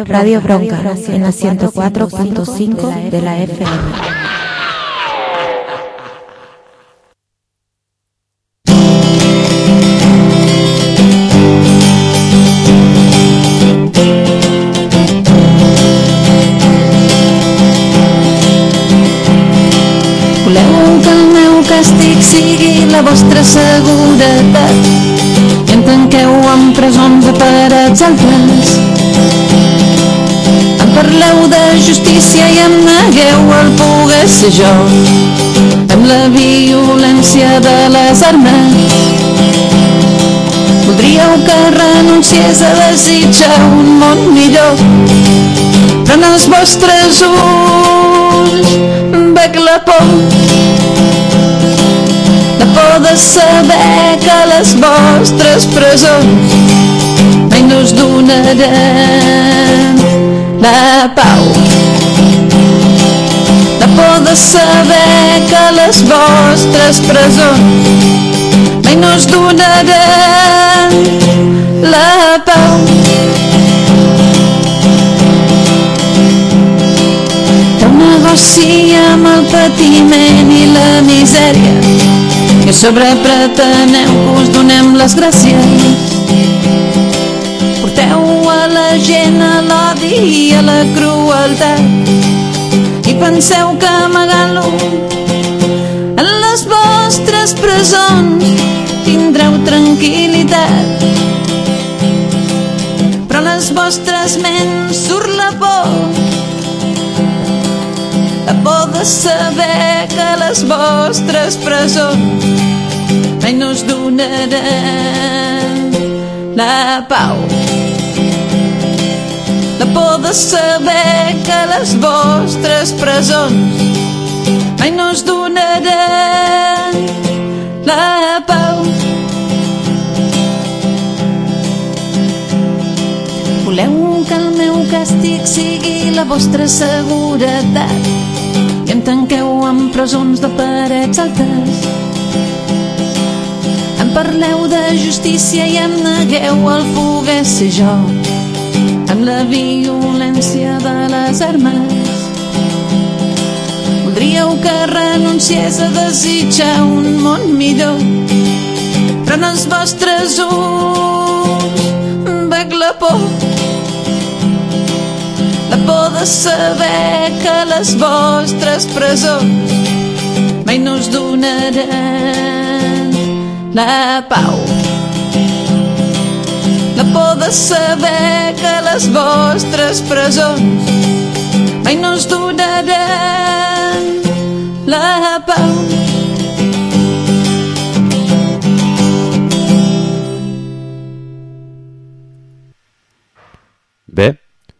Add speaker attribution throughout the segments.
Speaker 1: Radio Bronca en la 104.5 de la FM.
Speaker 2: Voleu que el meu càstig sigui la vostra seguretat i em tanqueu en presons de parets altes. Em parleu de justícia i em negueu el poder ser jo amb la violència de les armes. Voldríeu que renunciés a desitjar un món millor, però en els vostres ulls veig la por de saber que les vostres presons mai no us donaran la pau. La por de saber que les vostres presons mai no us donaran la pau. Feu negoci amb el patiment i la misèria i a sobre preteneu que us donem les gràcies. Porteu a la gent a l'odi i a la crueltat i penseu que amagant-lo en les vostres presons tindreu tranquil·litat. Però en les vostres ments surt la por de saber que les vostres presons mai no us donaran la pau. La por de saber que les vostres presons mai no us donaran la pau. Voleu que el meu càstig sigui la vostra seguretat i em tanqueu en presons de parets altes. Em parleu de justícia i em negueu el poder ser jo amb la violència de les armes. Voldríeu que renunciés a desitjar un món millor, però en els vostres ulls veig la por de saber que les vostres presons mai no us donaran la pau. La por de saber que les vostres presons mai no us donaran la pau.
Speaker 3: Bé,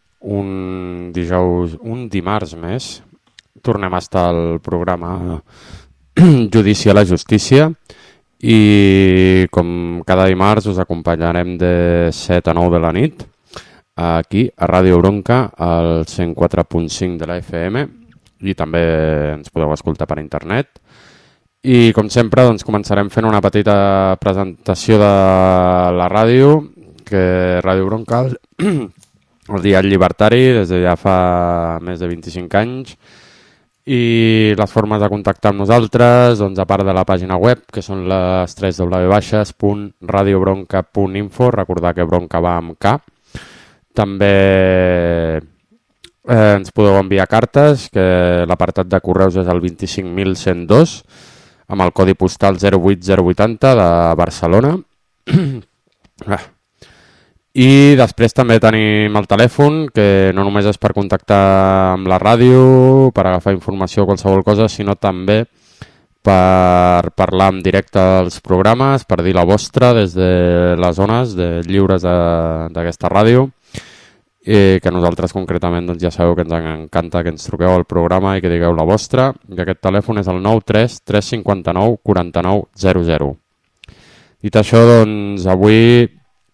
Speaker 3: un dimarts més tornem a estar al programa Judici a la Justícia i com cada dimarts us acompanyarem de 7 a 9 de la nit aquí a Ràdio Bronca al 104.5 de la FM i també ens podeu escoltar per internet. I com sempre doncs, començarem fent una petita presentació de la ràdio, que Ràdio Bronca el diari llibertari des de ja fa més de 25 anys, i les formes de contactar amb nosaltres, doncs, a part de la pàgina web, que són les www.radiobronca.info, recordar que Bronca va amb K. També ens podeu enviar cartes, que l'apartat de correus és el 25.102, amb el codi postal 08080 de Barcelona. I després també tenim el telèfon, que no només és per contactar amb la ràdio, per agafar informació o qualsevol cosa, sinó també per parlar en directe dels programes, per dir la vostra des de les zones lliures d'aquesta ràdio, que nosaltres concretament doncs, ja sabeu que ens encanta que ens truqueu al programa i que digueu la vostra, i aquest telèfon és el 93 359 49 00. Dit això, doncs, avui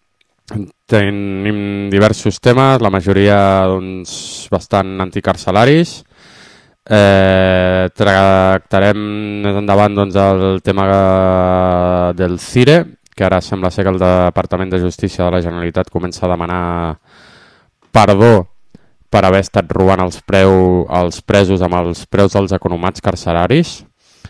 Speaker 3: tenim diversos temes, la majoria doncs, bastant anticarcelaris. Tractarem més endavant doncs, el tema del CIRE, que ara sembla ser que el Departament de Justícia de la Generalitat comença a demanar perdó per haver estat robant els presos amb els preus dels economats carceraris.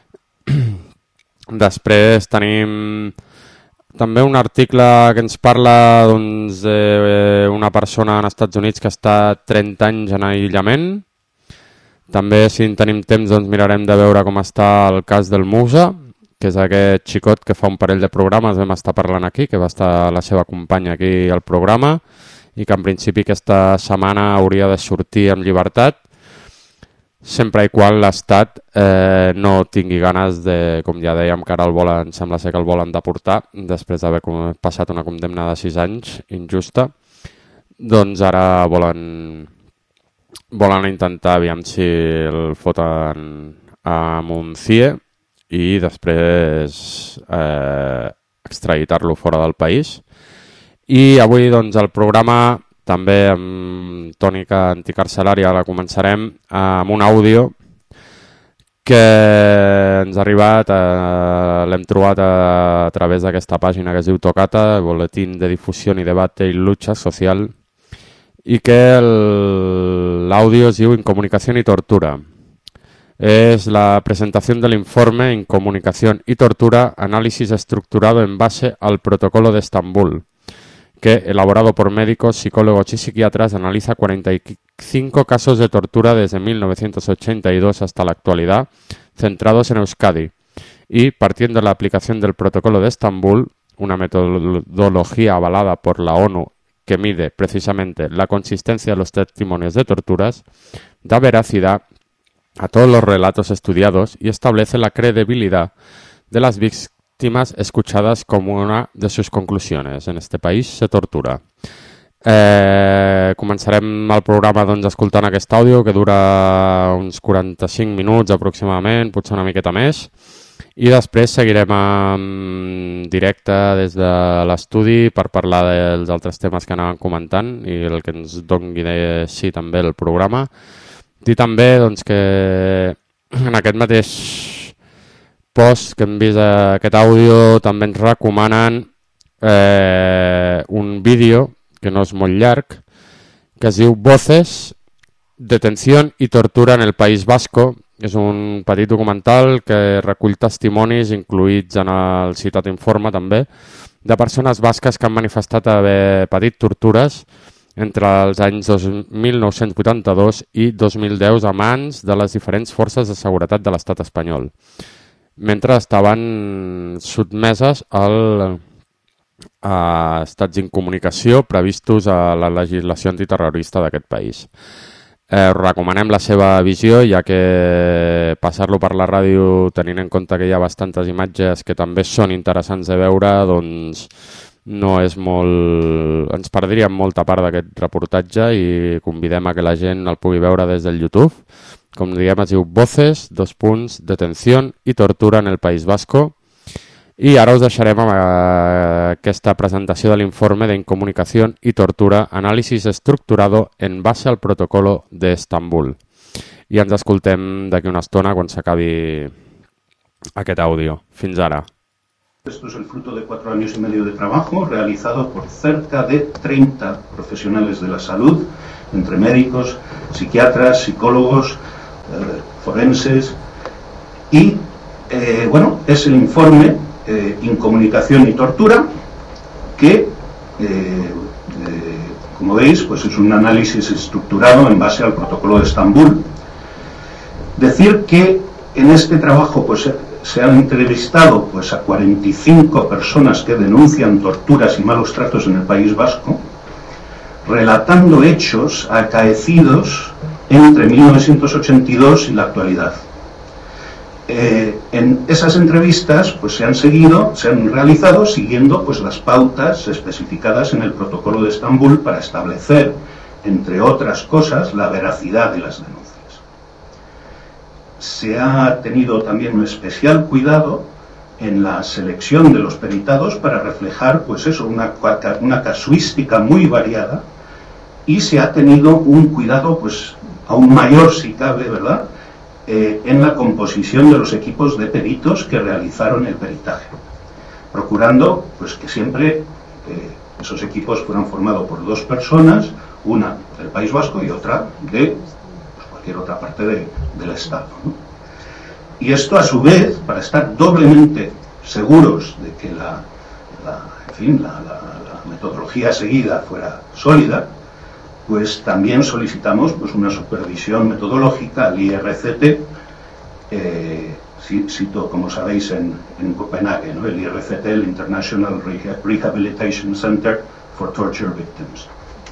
Speaker 3: Després tenim també un article que ens parla d'una persona als Estats Units que està 30 anys en aïllament. També, si en tenim temps, doncs mirarem de veure com està el cas del Musa, que és aquest xicot que fa un parell de programes vam estar parlant aquí, que va estar la seva companya aquí al programa i que en principi aquesta setmana hauria de sortir amb llibertat, sempre i quan l'Estat no tingui ganes de, com ja dèiem, que ara sembla ser que el volen deportar després d'haver passat una condemna de 6 anys injusta, doncs ara volen intentar aviam si el foten amb un CIE i després extraditar-lo fora del país. I avui doncs el programa també amb tònica anticarcelària la començarem amb un àudio que ens ha arribat, l'hem trobat a través d'aquesta pàgina que es diu Tocata, Boletín de Difusión y Debate y Lucha Social, i que l'àudio es diu Incomunicación y Tortura. Es la presentación del informe Incomunicación y Tortura, análisis estructurado en base al Protocolo de Estambul, que, elaborado por médicos, psicólogos y psiquiatras, analiza 45 casos de tortura desde 1982 hasta la actualidad, centrados en Euskadi, y, partiendo de la aplicación del Protocolo de Estambul, una metodología avalada por la ONU que mide precisamente la consistencia de los testimonios de torturas, da veracidad a todos los relatos estudiados y establece la credibilidad de las víctimas escuchadas como una de sus conclusiones. En este país se tortura. Començarem el programa doncs, escoltant aquest àudio que dura uns 45 minuts aproximadament, potser una miqueta més, i després seguirem en directe des de l'estudi per parlar dels altres temes que anàvem comentant i el que ens doni de sí també el programa. Dir també doncs, que en aquest mateix post que hem vist aquest àudio també ens recomanen un vídeo que no és molt llarg que es diu Voces, Detención y Tortura en el País Vasco. És un petit documental que recull testimonis incluïts en el citat informe també de persones basques que han manifestat haver patit tortures entre els anys 1982 i 2010 a mans de les diferents forces de seguretat de l'estat espanyol, mentre estaven sotmeses a estats d'incomunicació previstos a la legislació antiterrorista d'aquest país. Recomanem la seva visió, ja que passar-lo per la ràdio, tenint en compte que hi ha bastantes imatges que també són interessants de veure, doncs no és molt... ens perdríem molta part d'aquest reportatge i convidem a que la gent el pugui veure des del YouTube. Com diguem, es diu Voces, Detención y Tortura en el País Vasco. I ara us deixarem amb aquesta presentació de l'informe de Incomunicación y Tortura, análisis estructurado en base al Protocolo de Estambul. I ens escoltem d'aquí una estona quan s'acabi aquest àudio. Fins ara.
Speaker 4: Esto es el fruto de 4 años y medio de trabajo realizado por cerca de 30 profesionales de la salud, entre médicos, psiquiatras, psicólogos, forenses y, bueno, es el informe Incomunicación y Tortura que, como veis, pues es un análisis estructurado en base al Protocolo de Estambul. Decir que en este trabajo pues se han entrevistado pues a 45 personas que denuncian torturas y malos tratos en el País Vasco, relatando hechos acaecidos entre 1982 y la actualidad. En esas entrevistas pues se han realizado siguiendo pues las pautas especificadas en el Protocolo de Estambul para establecer, entre otras cosas, la veracidad de las denuncias. Se ha tenido también un especial cuidado en la selección de los peritados para reflejar pues eso, una casuística muy variada, y se ha tenido un cuidado pues aún mayor, si cabe, ¿verdad?, en la composición de los equipos de peritos que realizaron el peritaje, procurando pues que siempre esos equipos fueran formados por 2 personas, una del País Vasco y otra de pues, cualquier otra parte del Estado, ¿no? Y esto, a su vez, para estar doblemente seguros de que la metodología seguida fuera sólida, pues también solicitamos pues, una supervisión metodológica al IRCT, cito, como sabéis, en Copenhague, ¿no? El IRCT, el International Rehabilitation Center for Torture Victims.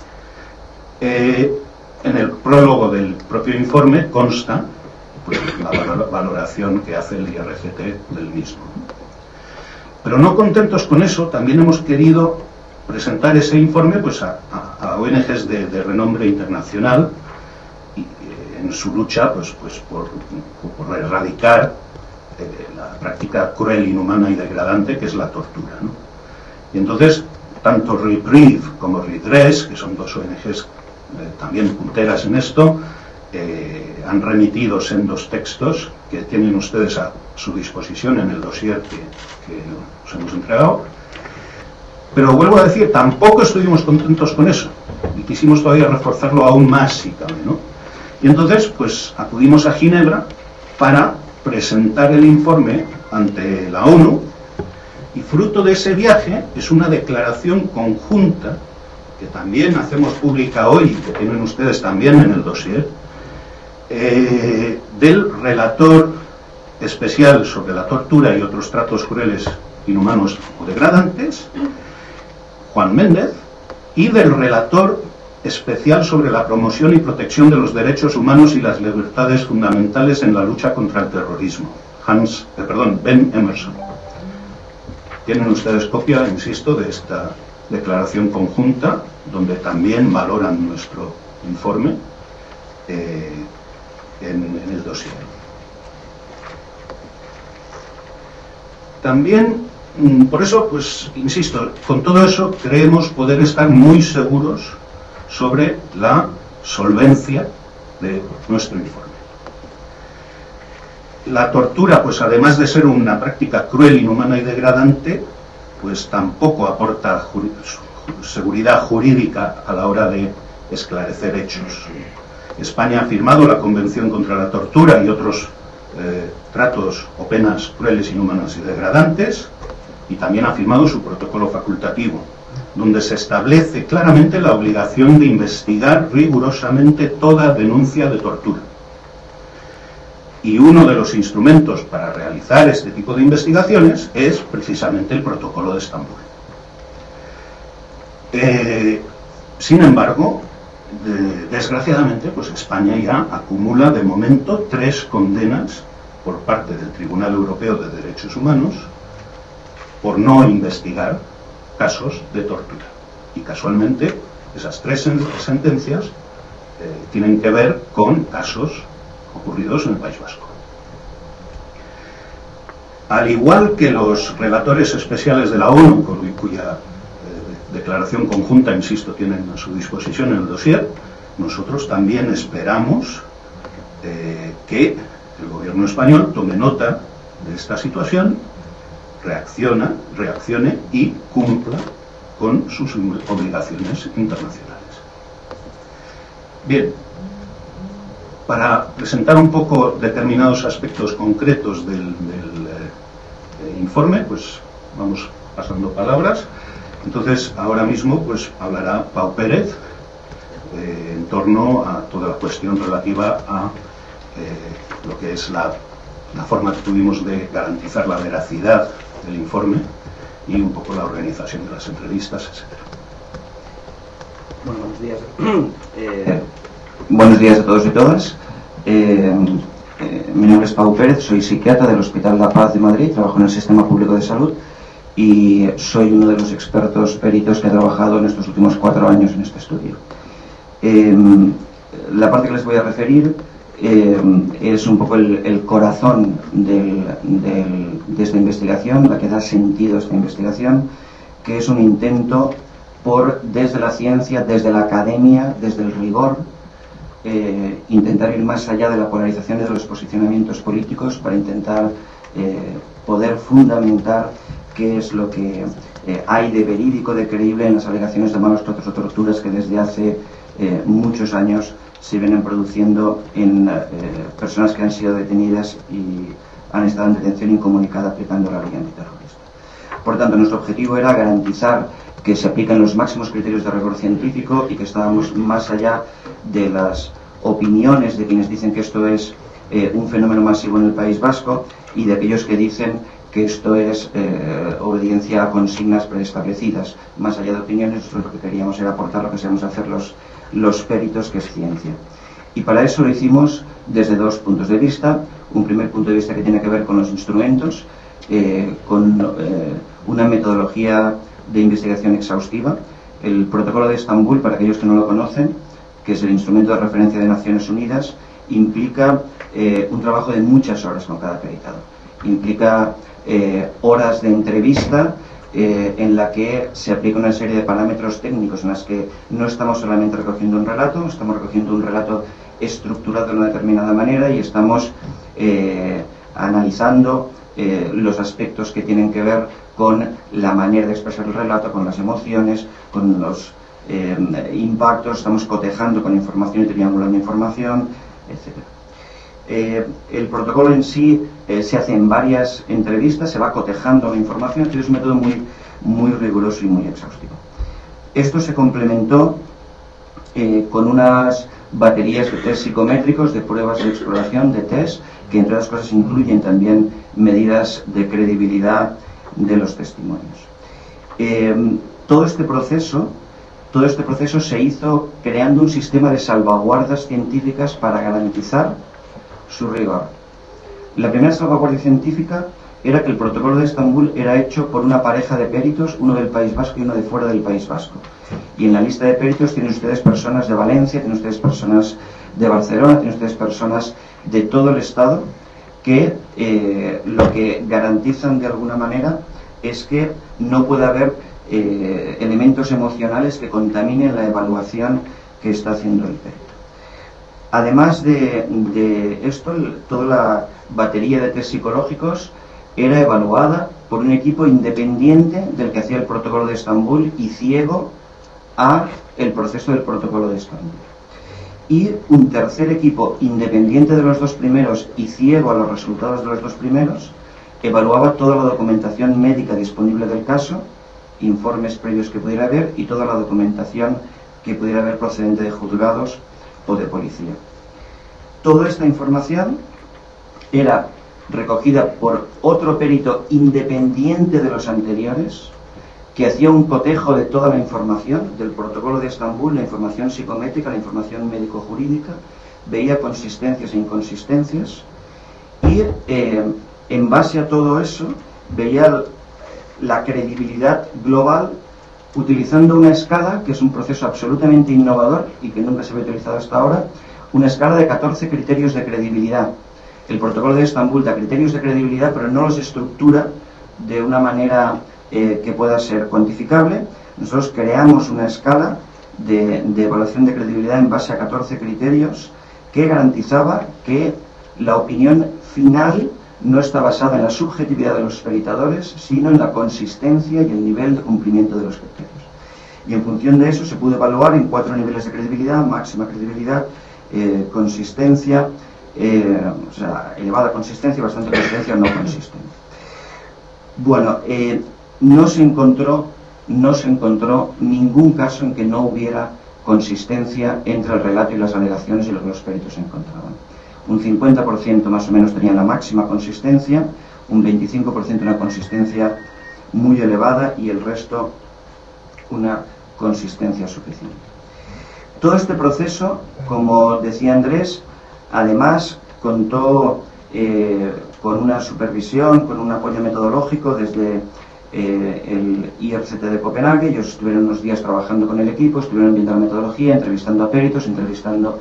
Speaker 4: En el prólogo del propio informe consta pues, la valoración que hace el IRCT del mismo. Pero no contentos con eso, también hemos querido presentar ese informe pues, a ONGs de renombre internacional y, en su lucha pues, por erradicar la práctica cruel, inhumana y degradante que es la tortura, ¿no? Y entonces, tanto Reprieve como Redress, que son dos ONGs también punteras en esto, han remitido sendos textos que tienen ustedes a su disposición en el dossier que os hemos entregado. Pero vuelvo a decir, tampoco estuvimos contentos con eso y quisimos todavía reforzarlo aún más si cabe, ¿no? Y entonces pues acudimos a Ginebra para presentar el informe ante la ONU, y fruto de ese viaje es una declaración conjunta que también hacemos pública hoy y que tienen ustedes también en el dossier, del relator especial sobre la tortura y otros tratos crueles, inhumanos o degradantes, Juan Méndez, y del relator especial sobre la promoción y protección de los derechos humanos y las libertades fundamentales en la lucha contra el terrorismo, Ben Emerson. Tienen ustedes copia, insisto, de esta declaración conjunta, donde también valoran nuestro informe en el dossier. También, por eso, pues, insisto, con todo eso creemos poder estar muy seguros sobre la solvencia de nuestro informe. La tortura, pues además de ser una práctica cruel, inhumana y degradante, pues tampoco aporta seguridad jurídica a la hora de esclarecer hechos. España ha firmado la Convención contra la Tortura y otros tratos o penas crueles, inhumanas y degradantes, y también ha firmado su protocolo facultativo, donde se establece claramente la obligación de investigar rigurosamente toda denuncia de tortura. Y uno de los instrumentos para realizar este tipo de investigaciones es precisamente el protocolo de Estambul. Sin embargo, desgraciadamente, pues España ya acumula de momento 3 condenas por parte del Tribunal Europeo de Derechos Humanos por no investigar casos de tortura. Y casualmente esas 3 sentencias tienen que ver con casos ocurridos en el País Vasco. Al igual que los relatores especiales de la ONU, cuya declaración conjunta, insisto, tienen a su disposición en el dossier, nosotros también esperamos que el gobierno español tome nota de esta situación, reaccione y cumpla con sus obligaciones internacionales. Bien, para presentar un poco determinados aspectos concretos del informe, pues vamos pasando palabras. Entonces, ahora mismo pues hablará Pau Pérez en torno a toda la cuestión relativa a lo que es la forma que tuvimos de garantizar la veracidad del informe y un poco la organización de las entrevistas, etc.
Speaker 5: Bueno, buenos días. Buenos días a todos y todas. Mi nombre es Pau Pérez, soy psiquiatra del Hospital La Paz de Madrid, trabajo en el Sistema Público de Salud y soy uno de los expertos peritos que ha trabajado en estos últimos 4 años en este estudio. La parte que les voy a referir es un poco el corazón de esta investigación, la que da sentido a esta investigación, que es un intento por, desde la ciencia, desde la academia, desde el rigor, intentar ir más allá de la polarización y de los posicionamientos políticos para intentar poder fundamentar qué es lo que hay de verídico, de creíble en las alegaciones de malos tratos o torturas que desde hace muchos años se vienen produciendo en personas que han sido detenidas y han estado en detención incomunicada aplicando la ley antiterrorista. Por tanto, nuestro objetivo era garantizar que se aplican los máximos criterios de rigor científico y que estábamos más allá de las opiniones de quienes dicen que esto es un fenómeno masivo en el País Vasco y de aquellos que dicen que esto es obediencia a consignas preestablecidas. Más allá de opiniones, nosotros lo que queríamos era aportar lo que sabemos hacer los peritos, que es ciencia. Y para eso lo hicimos desde dos puntos de vista. Un primer punto de vista que tiene que ver con los instrumentos, con una metodología de investigación exhaustiva. El protocolo de Estambul, para aquellos que no lo conocen, que es el instrumento de referencia de Naciones Unidas, implica un trabajo de muchas horas con cada peritado. Implica horas de entrevista en la que se aplica una serie de parámetros técnicos en las que no estamos solamente recogiendo un relato, estamos recogiendo un relato estructurado de una determinada manera y estamos analizando los aspectos que tienen que ver con la manera de expresar el relato, con las emociones, con los impactos, estamos cotejando con información y triangulando información, etc. El protocolo en sí se hace en varias entrevistas, se va cotejando la información, es un método muy riguroso y muy exhaustivo. Esto se complementó con unas baterías de test psicométricos, de pruebas de exploración, de test, que entre otras cosas incluyen también medidas de credibilidad de los testimonios. Todo este proceso se hizo creando un sistema de salvaguardas científicas para garantizar su rigor. La primera salvaguardia científica era que el protocolo de Estambul era hecho por una pareja de peritos, uno del País Vasco y uno de fuera del País Vasco. Y en la lista de peritos tienen ustedes personas de Valencia, tienen ustedes personas de Barcelona, tienen ustedes personas de todo el Estado que lo que garantizan de alguna manera es que no puede haber elementos emocionales que contaminen la evaluación que está haciendo el perito. Además de esto, toda la batería de test psicológicos era evaluada por un equipo independiente del que hacía el protocolo de Estambul y ciego a el proceso del protocolo de Estambul. Y un tercer equipo independiente de los dos primeros y ciego a los resultados de los dos primeros evaluaba toda la documentación médica disponible del caso, informes previos que pudiera haber y toda la documentación que pudiera haber procedente de juzgados o de policía. Toda esta información era recogida por otro perito independiente de los anteriores, que hacía un cotejo de toda la información del protocolo de Estambul, la información psicométrica, la información médico-jurídica, veía consistencias e inconsistencias y en base a todo eso veía la credibilidad global utilizando una escala, que es un proceso absolutamente innovador y que nunca se había utilizado hasta ahora, una escala de 14 criterios de credibilidad. El protocolo de Estambul da criterios de credibilidad, pero no los estructura de una manera que pueda ser cuantificable. Nosotros creamos una escala de evaluación de credibilidad en base a 14 criterios que garantizaba que la opinión final no está basada en la subjetividad de los peritadores, sino en la consistencia y el nivel de cumplimiento de los criterios. Y en función de eso se pudo evaluar en 4 niveles de credibilidad: máxima credibilidad, consistencia, o sea, elevada consistencia, bastante consistencia o no consistente. Bueno, no se encontró ningún caso en que no hubiera consistencia entre el relato y las alegaciones y lo que los peritos encontraban. Un 50% más o menos tenían la máxima consistencia, un 25% una consistencia muy elevada y el resto una consistencia suficiente. Todo este proceso, como decía Andrés, además contó con una supervisión, con un apoyo metodológico desde el IRCT de Copenhague. Ellos estuvieron unos días trabajando con el equipo, estuvieron viendo la metodología, entrevistando a peritos, entrevistando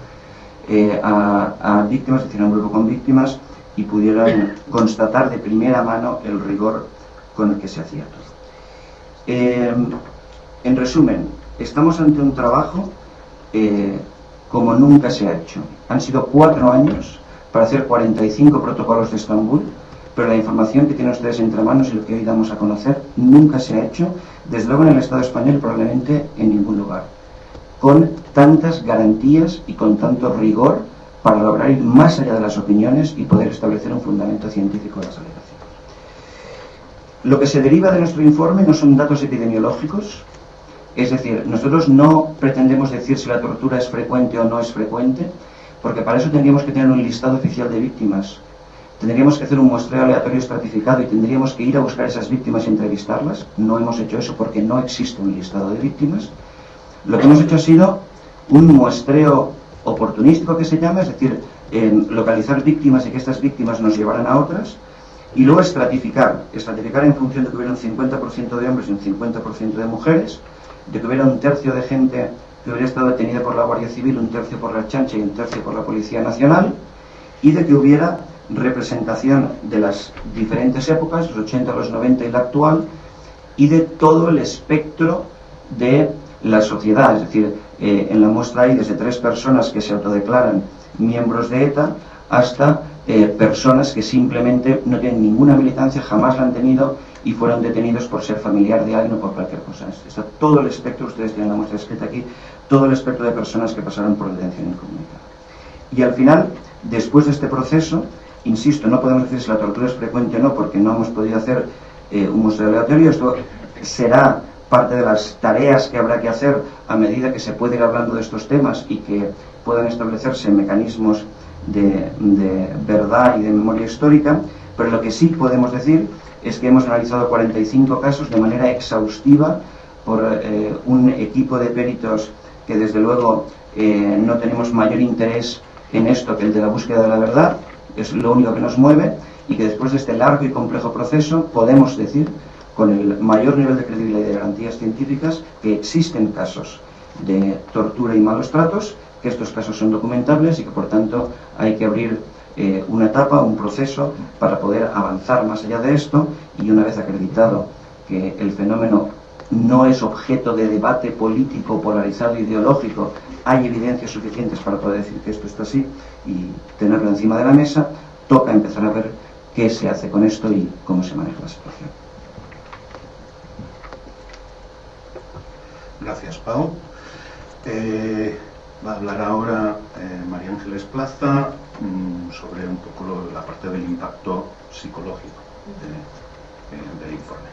Speaker 5: a víctimas, es decir, a un grupo con víctimas, y pudieron constatar de primera mano el rigor con el que se hacía todo. En resumen, estamos ante un trabajo como nunca se ha hecho. Han sido 4 años para hacer 45 protocolos de Estambul, pero la información que tienen ustedes entre manos y lo que hoy damos a conocer nunca se ha hecho, desde luego en el Estado español, probablemente en ningún lugar. con tantas garantías y con tanto rigor para lograr ir más allá de las opiniones y poder establecer un fundamento científico de las alegaciones. Lo que se deriva de nuestro informe no son datos epidemiológicos, es decir, nosotros no pretendemos decir si la tortura es frecuente o no es frecuente, porque para eso tendríamos que tener un listado oficial de víctimas, tendríamos que hacer un muestreo aleatorio estratificado y tendríamos que ir a buscar esas víctimas y entrevistarlas. No hemos hecho eso porque no existe un listado de víctimas. Lo que hemos hecho ha sido un muestreo oportunístico, que se llama, es decir, localizar víctimas y que estas víctimas nos llevaran a otras, y luego estratificar en función de que hubiera un 50% de hombres y un 50% de mujeres, de que hubiera un tercio de gente que hubiera estado detenida por la Guardia Civil, un tercio por la Ertzaintza y un tercio por la Policía Nacional, y de que hubiera representación de las diferentes épocas, los 80, los 90 y la actual, y de todo el espectro de la sociedad. Es decir, en la muestra hay desde 3 personas que se autodeclaran miembros de ETA hasta personas que simplemente no tienen ninguna militancia, jamás la han tenido y fueron detenidos por ser familiar de alguien o por cualquier cosa. Está todo el espectro, ustedes tienen la muestra escrita aquí, todo el espectro de personas que pasaron por detención incomunicada. Y al final, después de este proceso, insisto, no podemos decir si la tortura es frecuente o no, porque no hemos podido hacer un muestreo aleatorio. Esto será parte de las tareas que habrá que hacer a medida que se pueda ir hablando de estos temas y que puedan establecerse mecanismos de verdad y de memoria histórica. Pero lo que sí podemos decir es que hemos analizado 45 casos de manera exhaustiva por un equipo de peritos que desde luego no tenemos mayor interés en esto que el de la búsqueda de la verdad, es lo único que nos mueve, y que después de este largo y complejo proceso podemos decir con el mayor nivel de credibilidad y de garantías científicas que existen casos de tortura y malos tratos, que estos casos son documentables y que por tanto hay que abrir una etapa, un proceso para poder avanzar más allá de esto, y una vez acreditado que el fenómeno no es objeto de debate político, polarizado, ideológico, hay evidencias suficientes para poder decir que esto está así y tenerlo encima de la mesa, toca empezar a ver qué se hace con esto y cómo se maneja la situación.
Speaker 4: Gracias, Pau. Va a hablar ahora María Ángeles Plaza sobre un poco la parte del impacto psicológico del informe.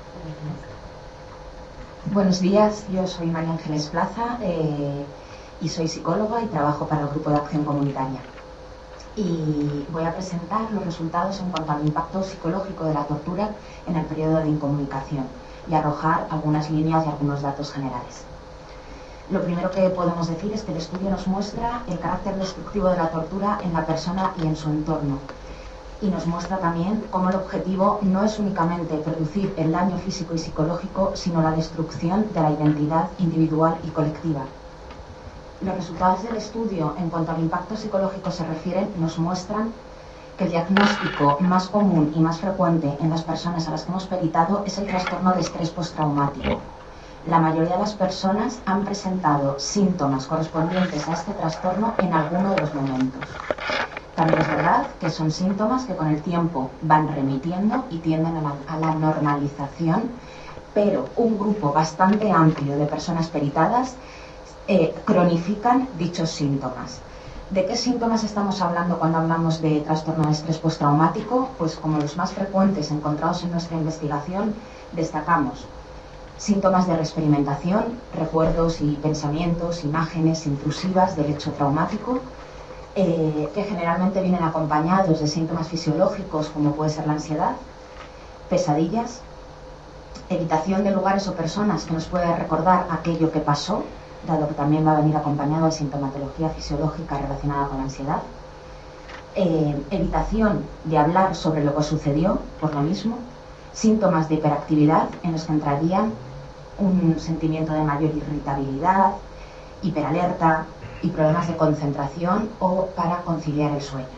Speaker 6: Buenos días, yo soy María Ángeles Plaza y soy psicóloga y trabajo para el Grupo de Acción Comunitaria. Y voy a presentar los resultados en cuanto al impacto psicológico de la tortura en el periodo de incomunicación y arrojar algunas líneas y algunos datos generales. Lo primero que podemos decir es que el estudio nos muestra el carácter destructivo de la tortura en la persona y en su entorno. Y nos muestra también cómo el objetivo no es únicamente producir el daño físico y psicológico, sino la destrucción de la identidad individual y colectiva. Los resultados del estudio, en cuanto al impacto psicológico se refieren, nos muestran que el diagnóstico más común y más frecuente en las personas a las que hemos peritado es el trastorno de estrés postraumático. La mayoría de las personas han presentado síntomas correspondientes a este trastorno en alguno de los momentos. También es verdad que son síntomas que con el tiempo van remitiendo y tienden a la normalización, pero un grupo bastante amplio de personas peritadas cronifican dichos síntomas. ¿De qué síntomas estamos hablando cuando hablamos de trastorno de estrés postraumático? Pues como los más frecuentes encontrados en nuestra investigación, destacamos síntomas de reexperimentación, recuerdos y pensamientos, imágenes intrusivas del hecho traumático, que generalmente vienen acompañados de síntomas fisiológicos como puede ser la ansiedad, pesadillas, evitación de lugares o personas que nos puede recordar aquello que pasó, dado que también va a venir acompañado de sintomatología fisiológica relacionada con la ansiedad, evitación de hablar sobre lo que sucedió, por lo mismo, síntomas de hiperactividad en los que entrarían un sentimiento de mayor irritabilidad, hiperalerta y problemas de concentración o para conciliar el sueño.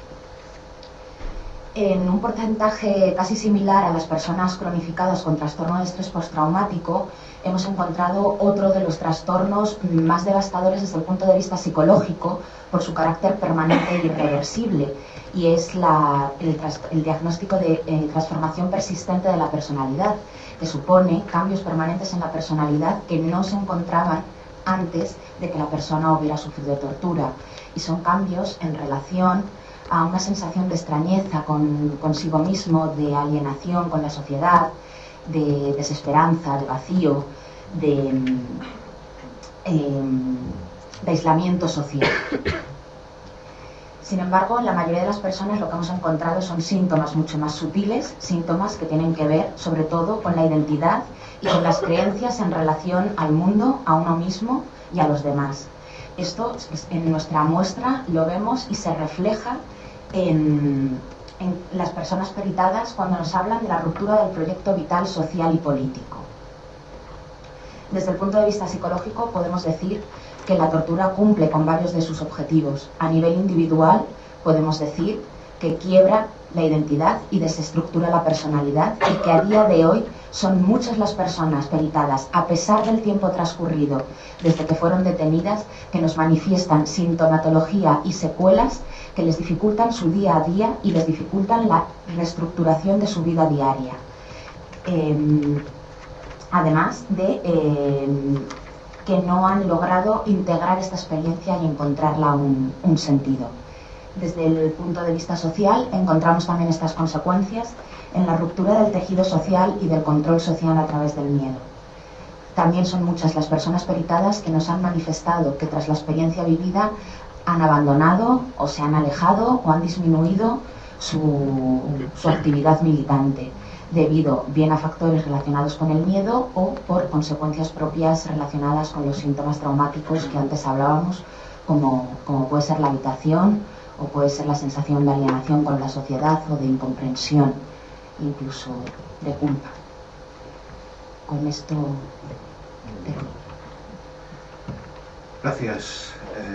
Speaker 6: En un porcentaje casi similar a las personas cronificadas con trastorno de estrés postraumático, hemos encontrado otro de los trastornos más devastadores desde el punto de vista psicológico por su carácter permanente e irreversible, y es el diagnóstico de transformación persistente de la personalidad, que supone cambios permanentes en la personalidad que no se encontraban antes de que la persona hubiera sufrido tortura. Y son cambios en relación a una sensación de extrañeza consigo mismo, de alienación con la sociedad, de desesperanza, de vacío, de aislamiento social. Sin embargo, la mayoría de las personas lo que hemos encontrado son síntomas mucho más sutiles, síntomas que tienen que ver sobre todo con la identidad y con las creencias en relación al mundo, a uno mismo y a los demás. Esto en nuestra muestra lo vemos y se refleja en las personas peritadas cuando nos hablan de la ruptura del proyecto vital, social y político. Desde el punto de vista psicológico podemos decir que la tortura cumple con varios de sus objetivos. A nivel individual podemos decir que quiebra la identidad y desestructura la personalidad, y que a día de hoy son muchas las personas peritadas, a pesar del tiempo transcurrido desde que fueron detenidas, que nos manifiestan sintomatología y secuelas que les dificultan su día a día y les dificultan la reestructuración de su vida diaria. Además de que no han logrado integrar esta experiencia y encontrarla un sentido. Desde el punto de vista social encontramos también estas consecuencias en la ruptura del tejido social y del control social a través del miedo. También son muchas las personas peritadas que nos han manifestado que tras la experiencia vivida han abandonado o se han alejado o han disminuido su actividad militante, debido bien a factores relacionados con el miedo o por consecuencias propias relacionadas con los síntomas traumáticos que antes hablábamos, como puede ser la habitación o puede ser la sensación de alienación con la sociedad o de incomprensión, incluso de culpa. Con esto termino.
Speaker 4: Gracias,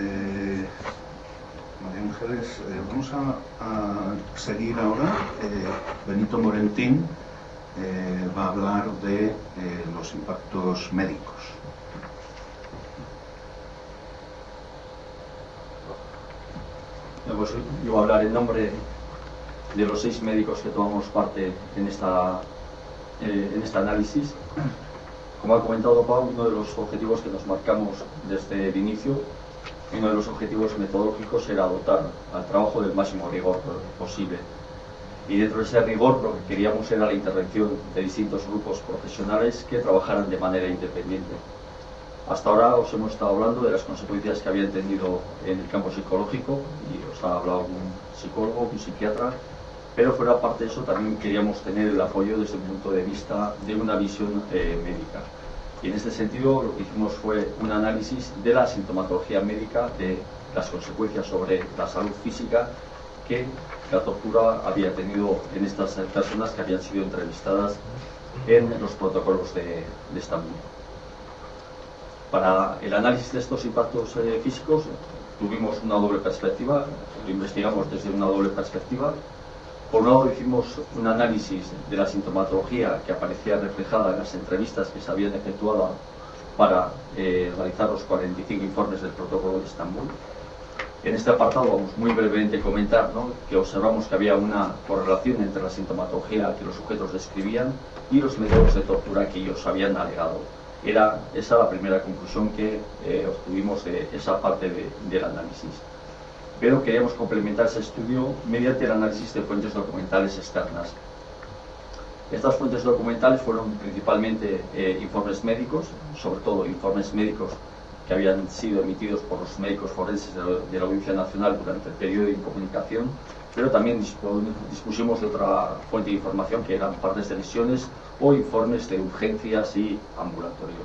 Speaker 4: María Ángeles. Vamos a seguir ahora. Benito Morentín va a hablar de los impactos médicos.
Speaker 7: Pues yo voy a hablar en nombre de los 6 médicos que tomamos parte en este análisis. Como ha comentado Pau, uno de los objetivos que nos marcamos desde el inicio, uno de los objetivos metodológicos era dotar al trabajo del máximo rigor posible. Y dentro de ese rigor lo que queríamos era la intervención de distintos grupos profesionales que trabajaran de manera independiente. Hasta ahora os hemos estado hablando de las consecuencias que habían tenido en el campo psicológico, y os ha hablado un psicólogo, un psiquiatra, pero fuera parte de eso también queríamos tener el apoyo desde el punto de vista de una visión médica. Y en este sentido lo que hicimos fue un análisis de la sintomatología médica, de las consecuencias sobre la salud física que la tortura había tenido en estas personas que habían sido entrevistadas en los protocolos de Estambul. Para el análisis de estos impactos físicos tuvimos una doble perspectiva, lo investigamos desde una doble perspectiva. Por un lado hicimos un análisis de la sintomatología que aparecía reflejada en las entrevistas que se habían efectuado para realizar los 45 informes del protocolo de Estambul. En este apartado vamos muy brevemente a comentar, ¿no?, que observamos que había una correlación entre la sintomatología que los sujetos describían y los métodos de tortura que ellos habían alegado. Era esa la primera conclusión que obtuvimos de esa parte del análisis. Pero queríamos complementar ese estudio mediante el análisis de fuentes documentales externas. Estas fuentes documentales fueron principalmente informes médicos, sobre todo informes médicos que habían sido emitidos por los médicos forenses de la Audiencia Nacional durante el periodo de incomunicación, pero también dispusimos de otra fuente de información que eran partes de lesiones o informes de urgencias y ambulatorios.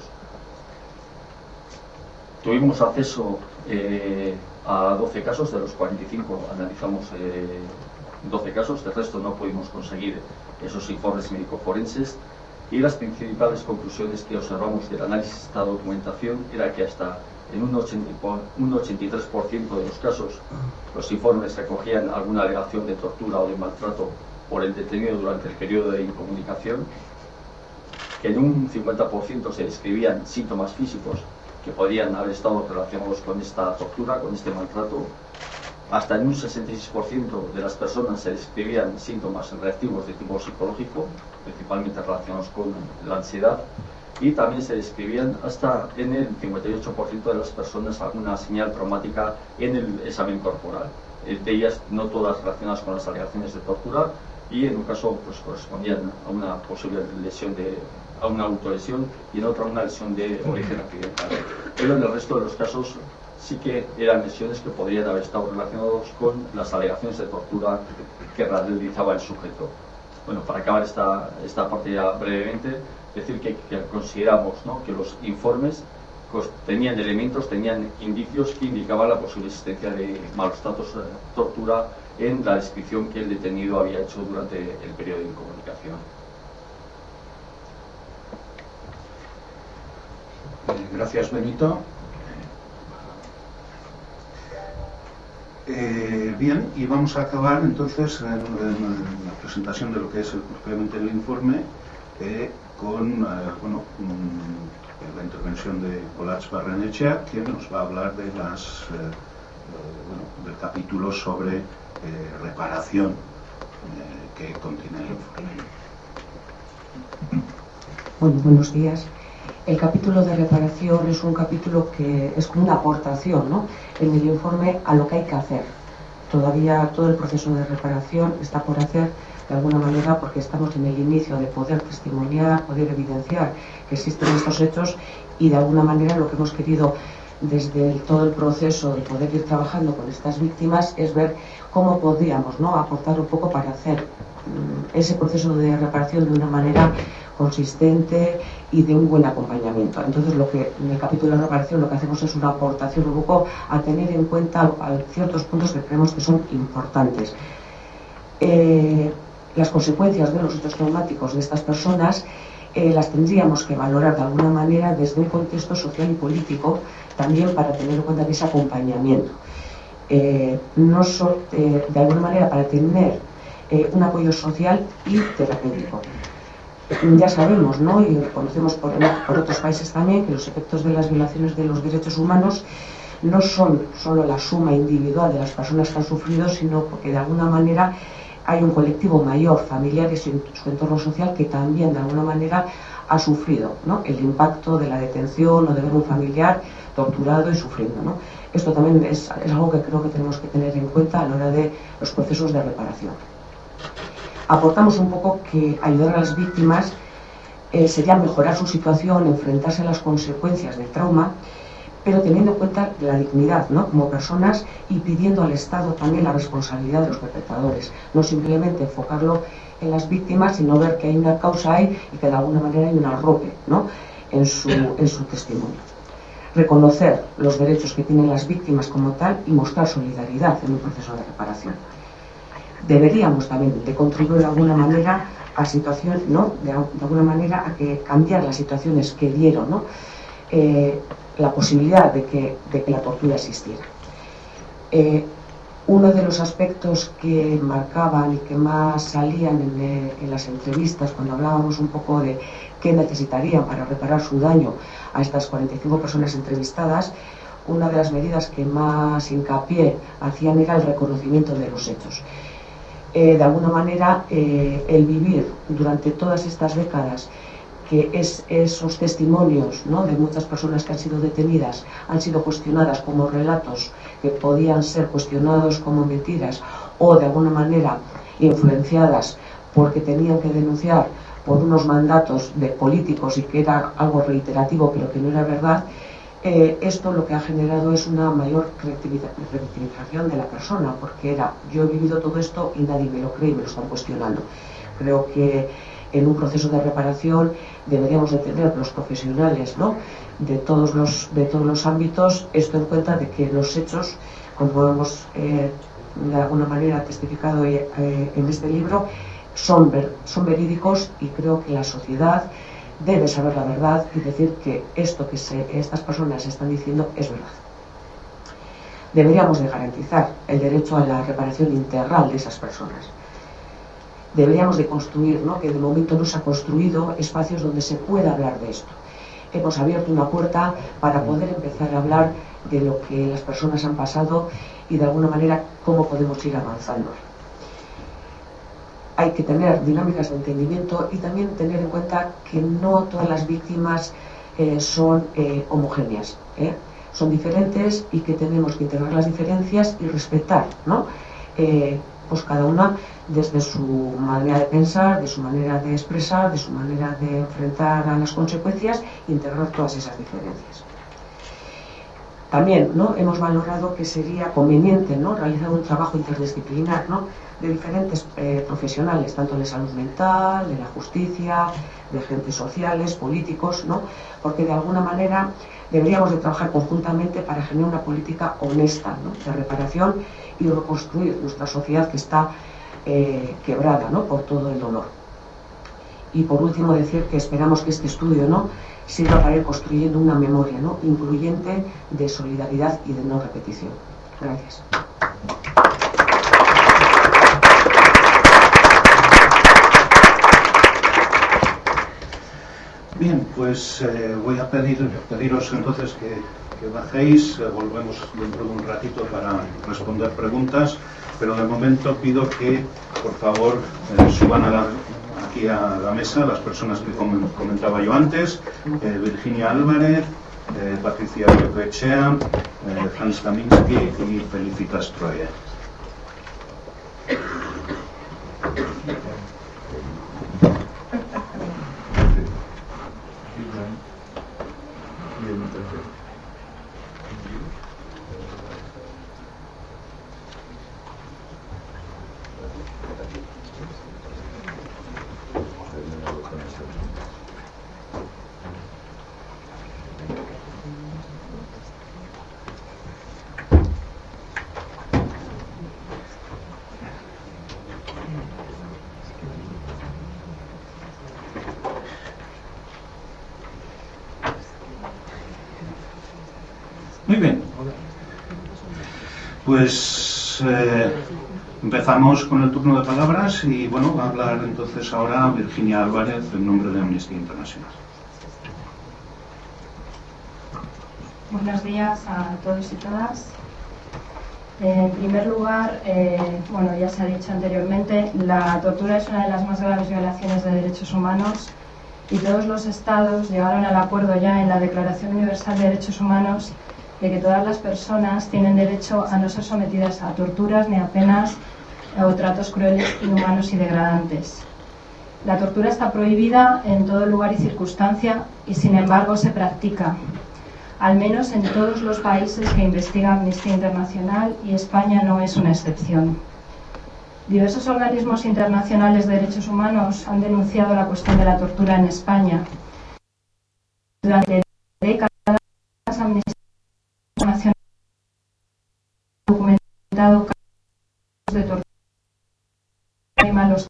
Speaker 7: Tuvimos acceso a 12 casos, de los 45 analizamos 12 casos, del resto no pudimos conseguir esos informes médico-forenses, y las principales conclusiones que observamos del análisis de esta documentación era que hasta en un 83% de los casos los informes recogían alguna alegación de tortura o de maltrato por el detenido durante el periodo de incomunicación, que en un 50% se describían síntomas físicos que podrían haber estado relacionados con esta tortura, con este maltrato. Hasta en un 66% de las personas se describían síntomas reactivos de tipo psicológico, principalmente relacionados con la ansiedad, y también se describían hasta en el 58% de las personas alguna señal traumática en el examen corporal, de ellas no todas relacionadas con las alegaciones de tortura, y en un caso pues correspondían a una posible lesión a una autolesión, y en otra una lesión de origen accidental. Pero en el resto de los casos sí que eran lesiones que podrían haber estado relacionadas con las alegaciones de tortura que realizaba el sujeto. Bueno, para acabar esta parte ya brevemente, decir que consideramos, ¿no?, que los informes tenían elementos, tenían indicios que indicaban la posible existencia de malos tratos, tortura, en la descripción que el detenido había hecho durante el periodo de incomunicación.
Speaker 4: Gracias, Benito. Bien, y vamos a acabar entonces en la presentación de lo que es propiamente el informe con la intervención de Olatz Barrenetxea, que nos va a hablar de del capítulo sobre reparación que contiene el informe.
Speaker 8: Bueno, buenos días. El capítulo de reparación es un capítulo que es como una aportación, ¿no?, en el informe a lo que hay que hacer. Todavía todo el proceso de reparación está por hacer de alguna manera, porque estamos en el inicio de poder testimoniar, poder evidenciar que existen estos hechos, y de alguna manera lo que hemos querido desde todo el proceso de poder ir trabajando con estas víctimas es ver cómo podríamos, ¿no?, aportar un poco para hacer ese proceso de reparación de una manera consistente y de un buen acompañamiento. Entonces, en el capítulo de reparación lo que hacemos es una aportación un poco a tener en cuenta ciertos puntos que creemos que son importantes. Las consecuencias de los hechos traumáticos de estas personas las tendríamos que valorar de alguna manera desde un contexto social y político, también para tener en cuenta ese acompañamiento. De alguna manera para tener un apoyo social y terapéutico. Ya sabemos, ¿no?, y conocemos por otros países también, que los efectos de las violaciones de los derechos humanos no son solo la suma individual de las personas que han sufrido, sino porque de alguna manera hay un colectivo mayor, familiares y su entorno social, que también de alguna manera ha sufrido, ¿no?, el impacto de la detención o de ver un familiar torturado y sufriendo, ¿no? Esto también es algo que creo que tenemos que tener en cuenta a la hora de los procesos de reparación. Aportamos un poco que ayudar a las víctimas sería mejorar su situación, enfrentarse a las consecuencias del trauma, pero teniendo en cuenta la dignidad, ¿no?, como personas, y pidiendo al Estado también la responsabilidad de los perpetradores. No simplemente enfocarlo en las víctimas, sino ver que hay una causa ahí y que de alguna manera hay un arrope, ¿no?, en su testimonio. Reconocer los derechos que tienen las víctimas como tal y mostrar solidaridad en un proceso de reparación. Deberíamos también de contribuir de alguna manera a situación, ¿no?, de alguna manera a que cambiar las situaciones que dieron, ¿no?, la posibilidad de que la tortura existiera. Uno de los aspectos que marcaban y que más salían en las entrevistas, cuando hablábamos un poco de qué necesitarían para reparar su daño a estas 45 personas entrevistadas, una de las medidas que más hincapié hacían era el reconocimiento de los hechos. De alguna manera, el vivir durante todas estas décadas que esos testimonios, ¿no?, de muchas personas que han sido detenidas han sido cuestionadas como relatos que podían ser cuestionados como mentiras, o de alguna manera influenciadas porque tenían que denunciar por unos mandatos de políticos y que era algo reiterativo pero que no era verdad. Esto lo que ha generado es una mayor revictimización de la persona, porque era: yo he vivido todo esto y nadie me lo cree y me lo están cuestionando. Creo que en un proceso de reparación deberíamos de tener los profesionales, ¿no?, de todos los ámbitos esto en cuenta, de que los hechos, como hemos de alguna manera testificado en este libro, son verídicos, y creo que la sociedad debe saber la verdad y decir que esto que estas personas están diciendo es verdad. Deberíamos de garantizar el derecho a la reparación integral de esas personas. Deberíamos de construir, ¿no?, que de momento no se ha construido espacios donde se pueda hablar de esto. Hemos abierto una puerta para poder empezar a hablar de lo que las personas han pasado y de alguna manera cómo podemos ir avanzando. hay que tener dinámicas de entendimiento y también tener en cuenta que no todas las víctimas son homogéneas, son diferentes y que tenemos que integrar las diferencias y respetar, ¿no? Pues cada una desde su manera de pensar, de su manera de expresar, de su manera de enfrentar a las consecuencias e integrar todas esas diferencias. También, ¿no?, hemos valorado que sería conveniente, ¿no?, realizar un trabajo interdisciplinar, ¿no?, de diferentes profesionales, tanto de salud mental, de la justicia, de agentes sociales, políticos, ¿no?, porque de alguna manera deberíamos de trabajar conjuntamente para generar una política honesta, ¿no?, de reparación y reconstruir nuestra sociedad que está quebrada, ¿no?, por todo el dolor. Y por último decir que esperamos que este estudio, ¿no?, sirva para ir construyendo una memoria, ¿no?, incluyente, de solidaridad y de no repetición. Gracias.
Speaker 4: Bien, pues voy a pediros entonces que bajéis, volvemos dentro de un ratito para responder preguntas, pero de momento pido que por favor suban aquí a la mesa las personas que comentaba yo antes, Virginia Álvarez, Patricia Bengoechea, Hans Kaminski y Felicitas Troye. Muy bien, pues empezamos con el turno de palabras y bueno, va a hablar entonces ahora Virginia Álvarez en nombre de Amnistía Internacional.
Speaker 9: Buenos días a todos y todas. En primer lugar, bueno, ya se ha dicho anteriormente, la tortura es una de las más graves violaciones de derechos humanos y todos los estados llegaron al acuerdo ya en la Declaración Universal de Derechos Humanos de que todas las personas tienen derecho a no ser sometidas a torturas ni a penas o tratos crueles, inhumanos y degradantes. La tortura está prohibida en todo lugar y circunstancia y sin embargo se practica, al menos en todos los países que investiga Amnistía Internacional, y España no es una excepción. Diversos organismos internacionales de derechos humanos han denunciado la cuestión de la tortura en España. Durante décadas, Amnistía Internacional ha documentado casos de tortura y malos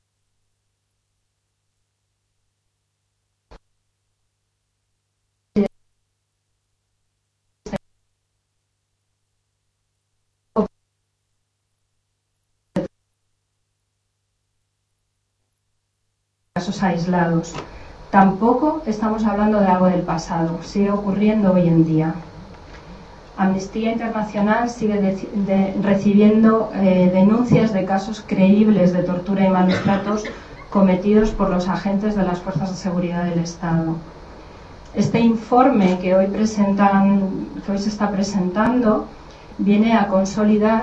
Speaker 9: casos aislados. Tampoco estamos hablando de algo del pasado, sigue ocurriendo hoy en día. Amnistía Internacional sigue recibiendo denuncias de casos creíbles de tortura y malos tratos cometidos por los agentes de las fuerzas de seguridad del Estado. Este informe que hoy se está presentando viene a consolidar,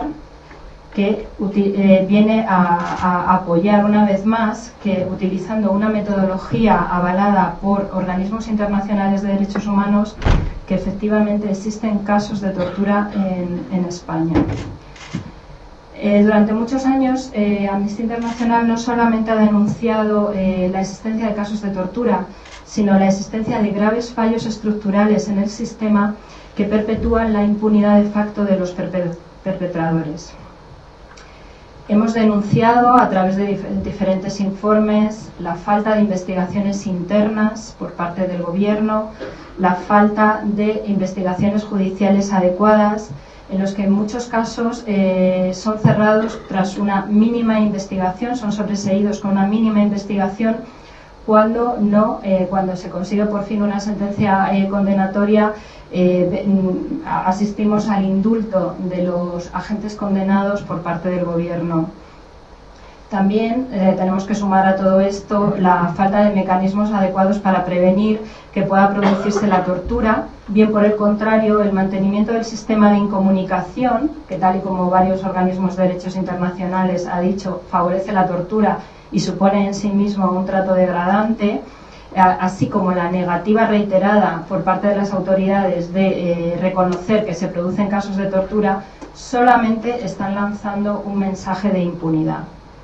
Speaker 9: viene a apoyar una vez más que, utilizando una metodología avalada por organismos internacionales de derechos humanos, que efectivamente existen casos de tortura en España. Durante muchos años, Amnistía Internacional no solamente ha denunciado la existencia de casos de tortura, sino la existencia de graves fallos estructurales en el sistema que perpetúan la impunidad de facto de los perpetradores. Hemos denunciado a través de diferentes informes la falta de investigaciones internas por parte del gobierno, la falta de investigaciones judiciales adecuadas, en los que en muchos casos son cerrados tras una mínima investigación, son sobreseídos con una mínima investigación, cuando se consigue por fin una sentencia condenatoria, asistimos al indulto de los agentes condenados por parte del gobierno. También tenemos que sumar a todo esto la falta de mecanismos adecuados para prevenir que pueda producirse la tortura, bien por el contrario, el mantenimiento del sistema de incomunicación, que tal y como varios organismos de derechos internacionales ha dicho, favorece la tortura y supone en sí mismo un trato degradante, así como la negativa reiterada por parte de las autoridades de reconocer que se producen casos de tortura, solamente están lanzando un mensaje de impunidad.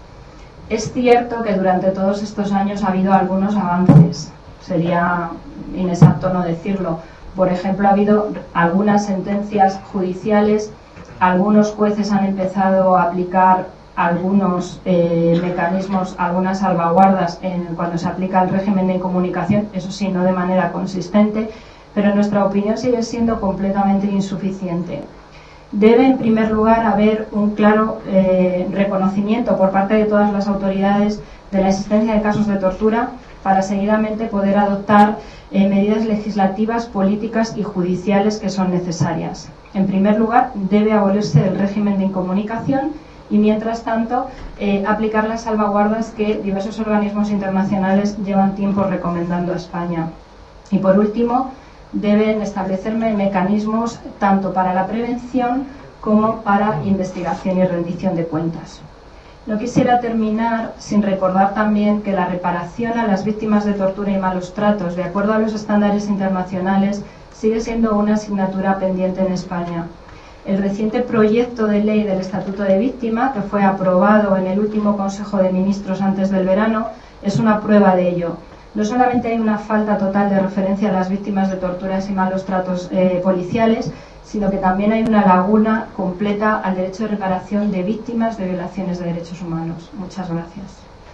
Speaker 9: Es cierto que durante todos estos años ha habido algunos avances, sería inexacto no decirlo. Por ejemplo, ha habido algunas sentencias judiciales, algunos jueces han empezado a aplicar algunos mecanismos, algunas salvaguardas cuando se aplica el régimen de incomunicación, eso sí, no de manera consistente, pero en nuestra opinión sigue siendo completamente insuficiente. Debe, en primer lugar, haber un claro reconocimiento por parte de todas las autoridades de la existencia de casos de tortura para seguidamente poder adoptar medidas legislativas, políticas y judiciales que son necesarias. En primer lugar, debe abolirse el régimen de incomunicación y, mientras tanto, aplicar las salvaguardas que diversos organismos internacionales llevan tiempo recomendando a España. Y, por último, deben establecerme mecanismos tanto para la prevención como para investigación y rendición de cuentas. No quisiera terminar sin recordar también que la reparación a las víctimas de tortura y malos tratos, de acuerdo a los estándares internacionales, sigue siendo una asignatura pendiente en España. El reciente proyecto de ley del Estatuto de Víctima, que fue aprobado en el último Consejo de Ministros antes del verano, es una prueba de ello. No solamente hay una falta total de referencia a las víctimas de torturas y malos tratos policiales, sino que también hay una laguna completa al derecho de reparación de víctimas de violaciones de derechos humanos. Muchas gracias.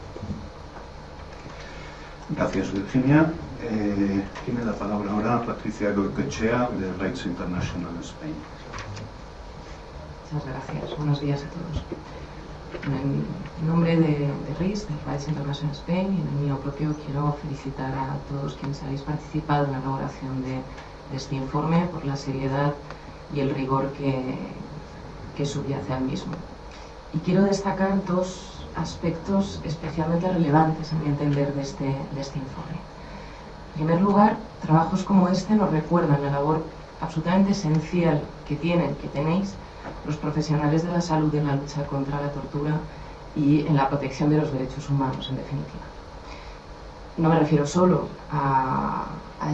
Speaker 4: Gracias, Virginia. Tiene la palabra ahora Patricia Goicoechea, de Rights International Spain.
Speaker 8: Muchas gracias. Buenos días a todos. En nombre de RIS, de Rights International Spain, y en el mío propio, quiero felicitar a todos quienes habéis participado en la elaboración de este informe por la seriedad y el rigor que subyace al mismo. Y quiero destacar dos aspectos especialmente relevantes, a mi entender, de este informe. En primer lugar, trabajos como este nos recuerdan la labor absolutamente esencial que tenéis los profesionales de la salud en la lucha contra la tortura y en la protección de los derechos humanos, en definitiva. No me refiero solo al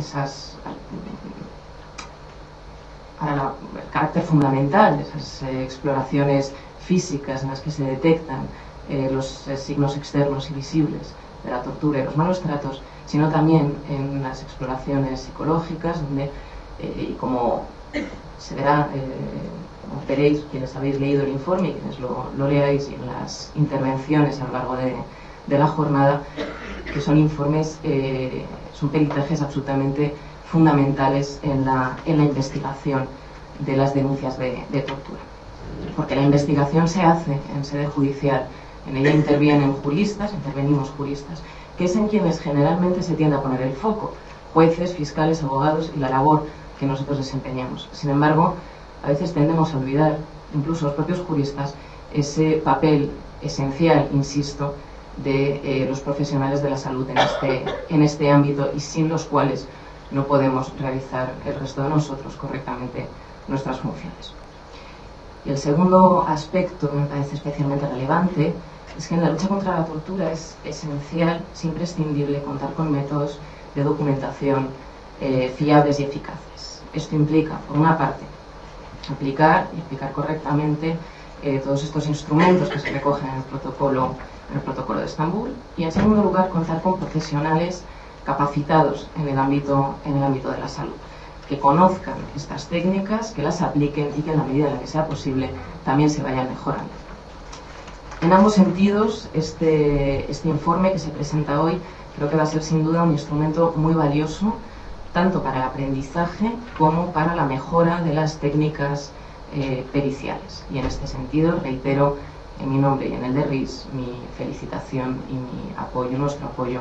Speaker 8: carácter fundamental de esas exploraciones físicas en las que se detectan los signos externos y visibles de la tortura y los malos tratos, sino también en las exploraciones psicológicas, donde, y como se verá, como veréis quienes habéis leído el informe y quienes lo leáis, y en las intervenciones a lo largo de la jornada, que son informes, son peritajes absolutamente fundamentales en la investigación de las denuncias de tortura. Porque la investigación se hace en sede judicial, en ella intervenimos juristas, que es en quienes generalmente se tiende a poner el foco, jueces, fiscales, abogados y la labor que nosotros desempeñamos. Sin embargo, a veces tendemos a olvidar, incluso los propios juristas, ese papel esencial, insisto, de los profesionales de la salud en este ámbito, y sin los cuales no podemos realizar el resto de nosotros correctamente nuestras funciones. Y el segundo aspecto que me parece especialmente relevante es que en la lucha contra la tortura es esencial, es imprescindible contar con métodos de documentación fiables y eficaces. Esto implica, por una parte, aplicar correctamente todos estos instrumentos que se recogen en el protocolo de Estambul, y en segundo lugar, contar con profesionales capacitados en el ámbito de la salud, que conozcan estas técnicas, que las apliquen y que en la medida en la que sea posible también se vayan mejorando. En ambos sentidos, este informe que se presenta hoy creo que va a ser sin duda un instrumento muy valioso, tanto para el aprendizaje como para la mejora de las técnicas periciales. Y en este sentido, reitero en mi nombre y en el de RIS mi felicitación y mi apoyo, nuestro apoyo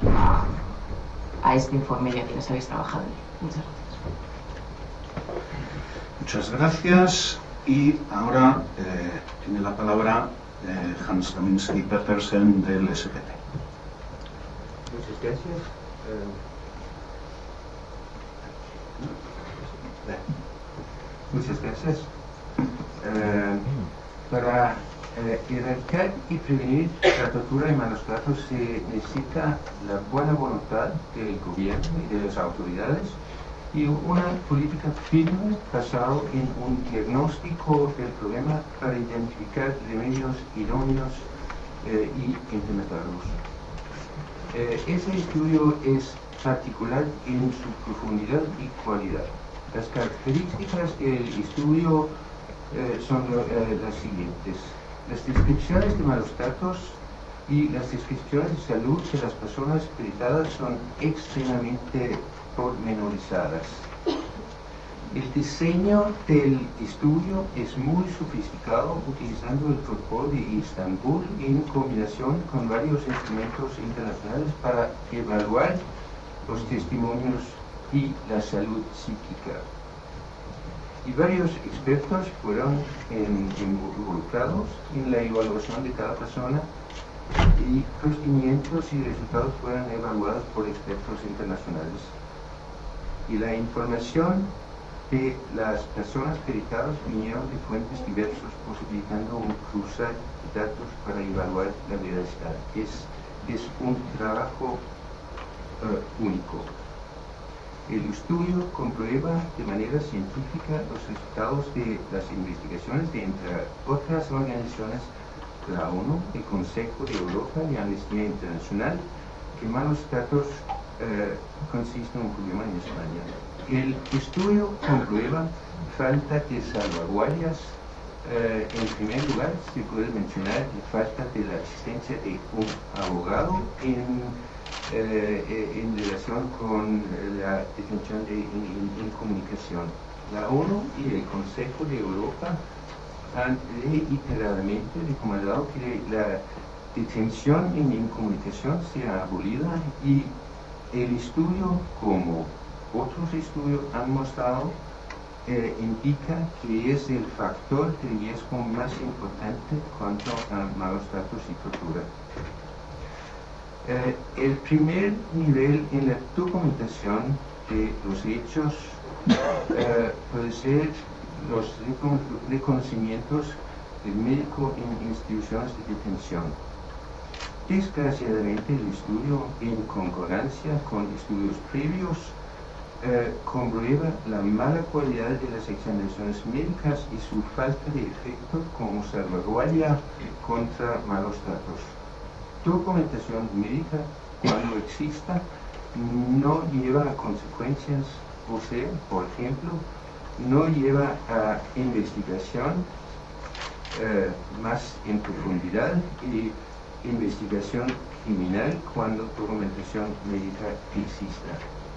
Speaker 8: a este informe y a quienes habéis trabajado en él. Muchas gracias.
Speaker 4: Muchas gracias. Y ahora tiene la palabra Hans Kaminski Peppersen del SPT.
Speaker 10: Muchas gracias. Muchas gracias. Para erradicar y prevenir la tortura y malos tratos se necesita la buena voluntad del gobierno y de las autoridades y una política firme basada en un diagnóstico del problema para identificar remedios idóneos y implementarlos. Ese estudio es particular en su profundidad y cualidad. Las características del estudio son las siguientes. Las descripciones de malos tratos y las descripciones de salud de las personas peritadas son extremadamente pormenorizadas. El diseño del estudio es muy sofisticado, utilizando el protocolo de Estambul en combinación con varios instrumentos internacionales para evaluar los testimonios y la salud psíquica. Y varios expertos fueron involucrados en la evaluación de cada persona y procedimientos y resultados fueron evaluados por expertos internacionales. Y la información de las personas peritadas vinieron de fuentes diversas, posibilitando un cruzar de datos para evaluar la veracidad. Es un trabajo único. El estudio comprueba de manera científica los resultados de las investigaciones de, entre otras organizaciones, la ONU, el Consejo de Europa y Amnistía Internacional, que malos tratos consiste en un problema en España. El estudio comprueba falta de salvaguardias. En primer lugar, se puede mencionar la falta de la existencia de un abogado en relación con la detención en comunicación. La ONU y el Consejo de Europa han reiteradamente recomendado que la detención en incomunicación sea abolida y el estudio, como otros estudios han mostrado, indica que es el factor de riesgo más importante contra malos tratos y tortura. El primer nivel en la documentación de los hechos puede ser los reconocimientos del médico en instituciones de detención. Desgraciadamente, el estudio, en concordancia con estudios previos, comprueba la mala cualidad de las examinaciones médicas y su falta de efecto como salvaguardia contra malos tratos. Documentación médica, cuando exista, no lleva a consecuencias, o sea, por ejemplo, no lleva a investigación más en profundidad y investigación criminal cuando documentación médica exista.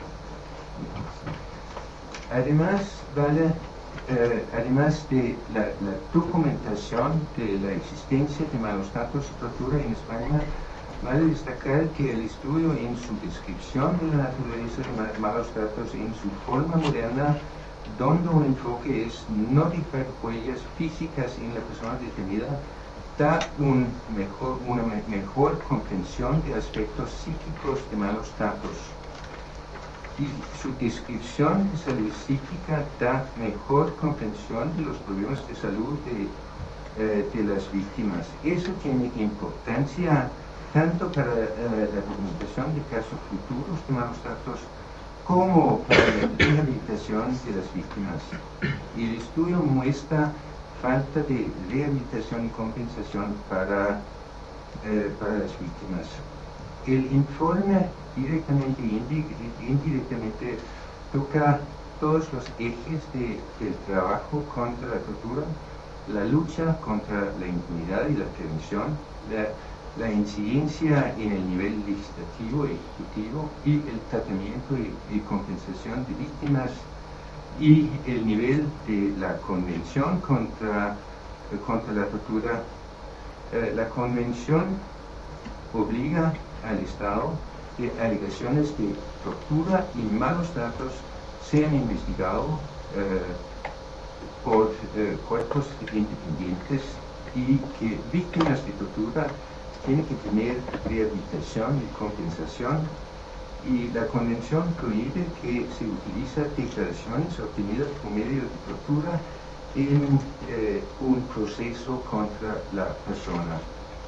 Speaker 10: Además de la documentación de la existencia de malos tratos y tortura en España, vale destacar que el estudio, en su descripción de la naturaleza de malos tratos en su forma moderna, donde un enfoque es no dejar huellas físicas en la persona detenida, da una mejor comprensión de aspectos psíquicos de malos tratos. Y su descripción de salud psíquica da mejor comprensión de los problemas de salud de las víctimas. Eso tiene importancia tanto para la documentación de casos futuros de malos tratos como para la rehabilitación de las víctimas. Y el estudio muestra falta de rehabilitación y compensación para las víctimas. El informe directamente e indirectamente toca todos los ejes del trabajo contra la tortura, la lucha contra la impunidad y la prevención, la incidencia en el nivel legislativo y ejecutivo y el tratamiento y compensación de víctimas y el nivel de la convención contra la tortura. La convención obliga al Estado que alegaciones de tortura y malos tratos sean investigados por cuerpos independientes y que víctimas de tortura tienen que tener rehabilitación y compensación, y la convención prohíbe que se utiliza declaraciones obtenidas por medio de tortura en un proceso contra la persona.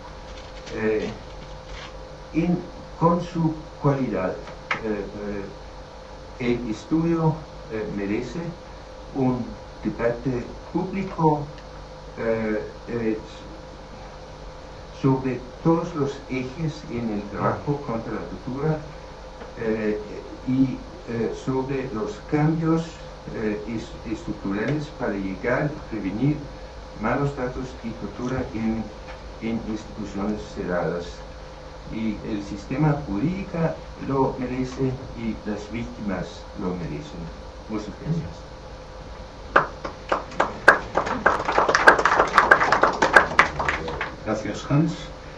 Speaker 10: Con su cualidad, el estudio merece un debate público sobre todos los ejes en el trabajo contra la tortura y sobre los cambios estructurales para llegar a prevenir malos tratos y tortura en instituciones cerradas. Y el sistema jurídico lo merece y las víctimas lo merecen. Muchas gracias.
Speaker 4: Gracias, Hans.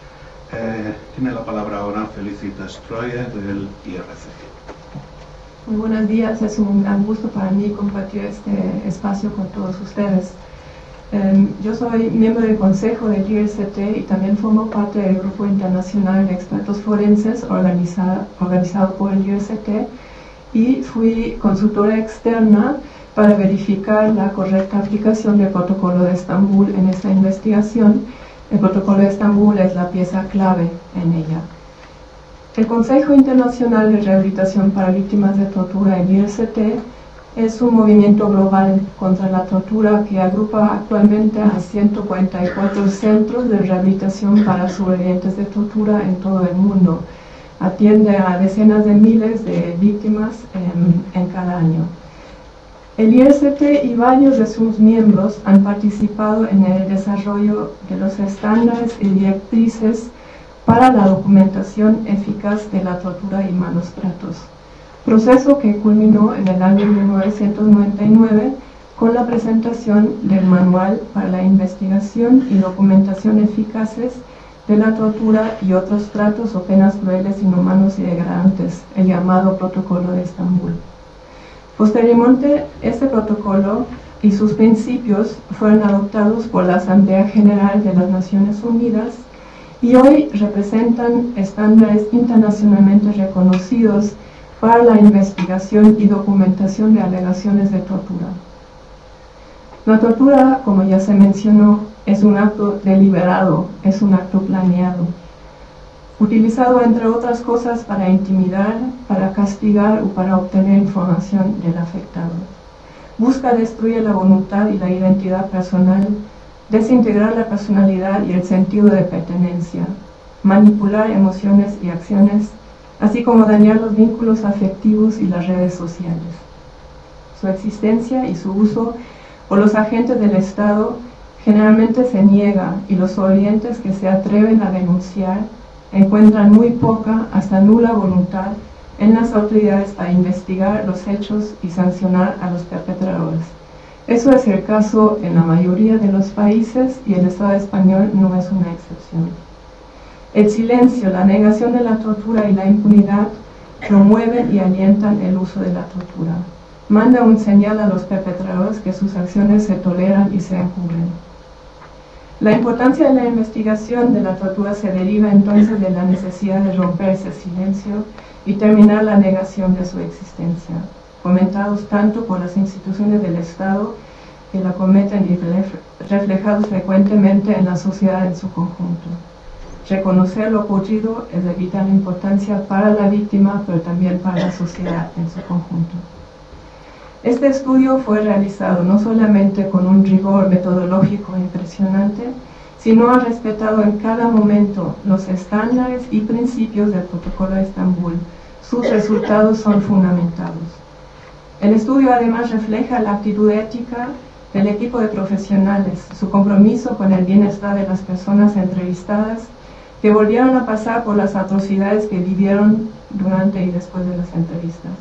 Speaker 4: Tiene la palabra ahora Felicitas Troye del IRCT.
Speaker 11: Muy buenos días, es un gran gusto para mí compartir este espacio con todos ustedes. Yo soy miembro del consejo del IRCT y también formo parte del grupo internacional de expertos forenses organizado por el IRCT, y fui consultora externa para verificar la correcta aplicación del protocolo de Estambul en esta investigación. El protocolo de Estambul es la pieza clave en ella. El Consejo Internacional de Rehabilitación para Víctimas de Tortura, el IRCT, es un movimiento global contra la tortura que agrupa actualmente a 144 centros de rehabilitación para sobrevivientes de tortura en todo el mundo. Atiende a decenas de miles de víctimas en cada año. El IRCT y varios de sus miembros han participado en el desarrollo de los estándares y directrices para la documentación eficaz de la tortura y malos tratos, proceso que culminó en el año 1999 con la presentación del Manual para la Investigación y Documentación Eficaces de la Tortura y otros tratos o penas crueles, inhumanos y degradantes, el llamado Protocolo de Estambul. Posteriormente, este protocolo y sus principios fueron adoptados por la Asamblea General de las Naciones Unidas y hoy representan estándares internacionalmente reconocidos para la investigación y documentación de alegaciones de tortura. La tortura, como ya se mencionó, es un acto deliberado, es un acto planeado, utilizado entre otras cosas para intimidar, para castigar o para obtener información del afectado. Busca destruir la voluntad y la identidad personal, desintegrar la personalidad y el sentido de pertenencia, manipular emociones y acciones, así como dañar los vínculos afectivos y las redes sociales. Su existencia y su uso por los agentes del Estado generalmente se niega, y los sobrevivientes que se atreven a denunciar encuentran muy poca, hasta nula voluntad en las autoridades para investigar los hechos y sancionar a los perpetradores. Eso es el caso en la mayoría de los países y el Estado español no es una excepción. El silencio, la negación de la tortura y la impunidad promueven y alientan el uso de la tortura. Manda un señal a los perpetradores que sus acciones se toleran y se encubren. La importancia de la investigación de la tortura se deriva entonces de la necesidad de romper ese silencio y terminar la negación de su existencia, fomentados tanto por las instituciones del Estado que la cometen y reflejados frecuentemente en la sociedad en su conjunto. Reconocer lo ocurrido es de vital importancia para la víctima, pero también para la sociedad en su conjunto. Este estudio fue realizado no solamente con un rigor metodológico impresionante, sino ha respetado en cada momento los estándares y principios del Protocolo de Estambul. Sus resultados son fundamentados. El estudio además refleja la actitud ética del equipo de profesionales, su compromiso con el bienestar de las personas entrevistadas que volvieron a pasar por las atrocidades que vivieron durante y después de las entrevistas.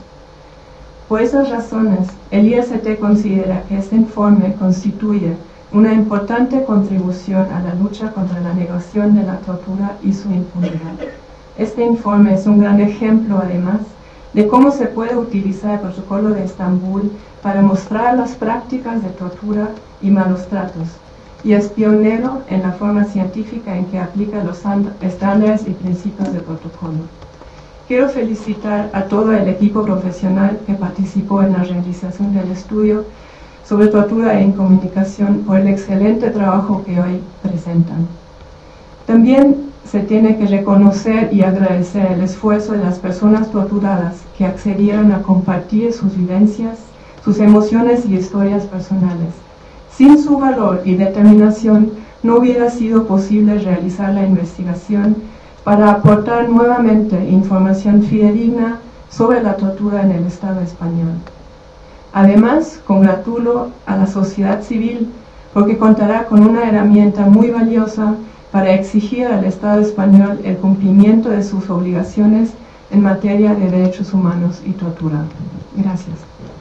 Speaker 11: Por esas razones, el IRCT considera que este informe constituye una importante contribución a la lucha contra la negación de la tortura y su impunidad. Este informe es un gran ejemplo, además, de cómo se puede utilizar el Protocolo de Estambul para mostrar las prácticas de tortura y malos tratos, y es pionero en la forma científica en que aplica los estándares y principios del protocolo. Quiero felicitar a todo el equipo profesional que participó en la realización del estudio sobre tortura e incomunicación por el excelente trabajo que hoy presentan. También se tiene que reconocer y agradecer el esfuerzo de las personas torturadas que accedieron a compartir sus vivencias, sus emociones y historias personales. Sin su valor y determinación no hubiera sido posible realizar la investigación para aportar nuevamente información fidedigna sobre la tortura en el Estado español. Además, congratulo a la sociedad civil porque contará con una herramienta muy valiosa para exigir al Estado español el cumplimiento de sus obligaciones en materia de derechos humanos y tortura. Gracias.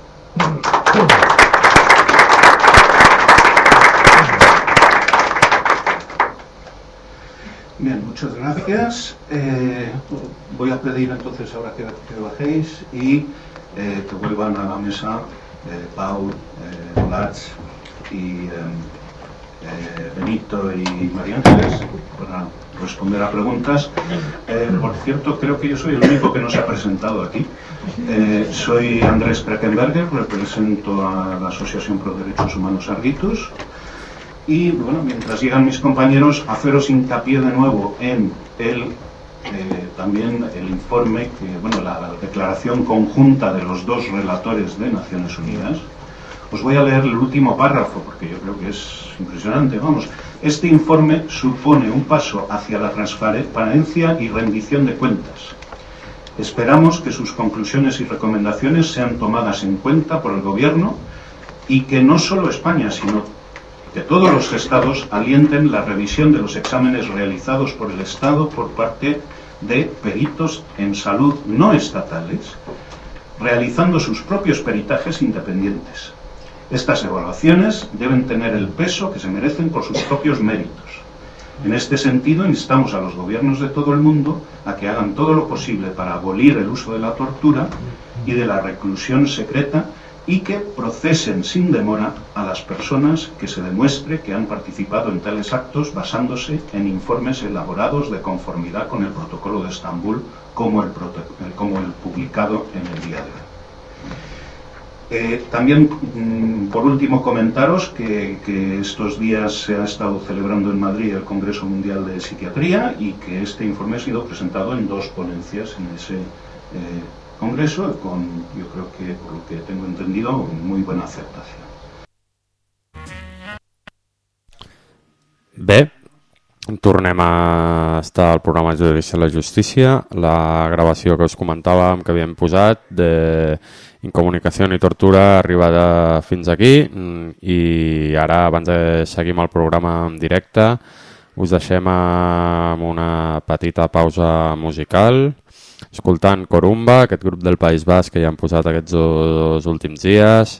Speaker 4: Bien, muchas gracias. Voy a pedir entonces ahora que bajéis y que vuelvan a la mesa Pau, Lats y Benito y María Ángeles para responder a preguntas. Por cierto, creo que yo soy el único que no se ha presentado aquí. Soy Andrés Preckenberger, represento a la Asociación Pro Derechos Humanos Argitus. Y bueno, mientras llegan mis compañeros, haceros hincapié de nuevo en también el informe, la declaración conjunta de los dos relatores de Naciones Unidas. Os voy a leer el último párrafo porque yo creo que es impresionante. Vamos, este informe supone un paso hacia la transparencia y rendición de cuentas. Esperamos que sus conclusiones y recomendaciones sean tomadas en cuenta por el Gobierno y que no solo España, sino que todos los Estados alienten la revisión de los exámenes realizados por el Estado por parte de peritos en salud no estatales, realizando sus propios peritajes independientes. Estas evaluaciones deben tener el peso que se merecen por sus propios méritos. En este sentido, instamos a los gobiernos de todo el mundo a que hagan todo lo posible para abolir el uso de la tortura y de la reclusión secreta y que procesen sin demora a las personas que se demuestre que han participado en tales actos basándose en informes elaborados de conformidad con el Protocolo de Estambul como el publicado en el día de hoy. También, por último, comentaros que estos días se ha estado celebrando en Madrid el Congreso Mundial de Psiquiatría y que este informe ha sido presentado en dos ponencias en ese Congreso, con, yo creo que, por lo que tengo entendido, muy buena aceptación.
Speaker 3: Bé, tornem a estar al programa Judici a la Justícia. La gravació que us comentàvem que havíem posat de Incomunicació i Tortura ha arribat fins aquí i ara, abans de seguir amb el programa en directe, us deixem amb una petita pausa musical escoltant Corumba, aquest grup del País Basc que ja han posat aquests dos últims dies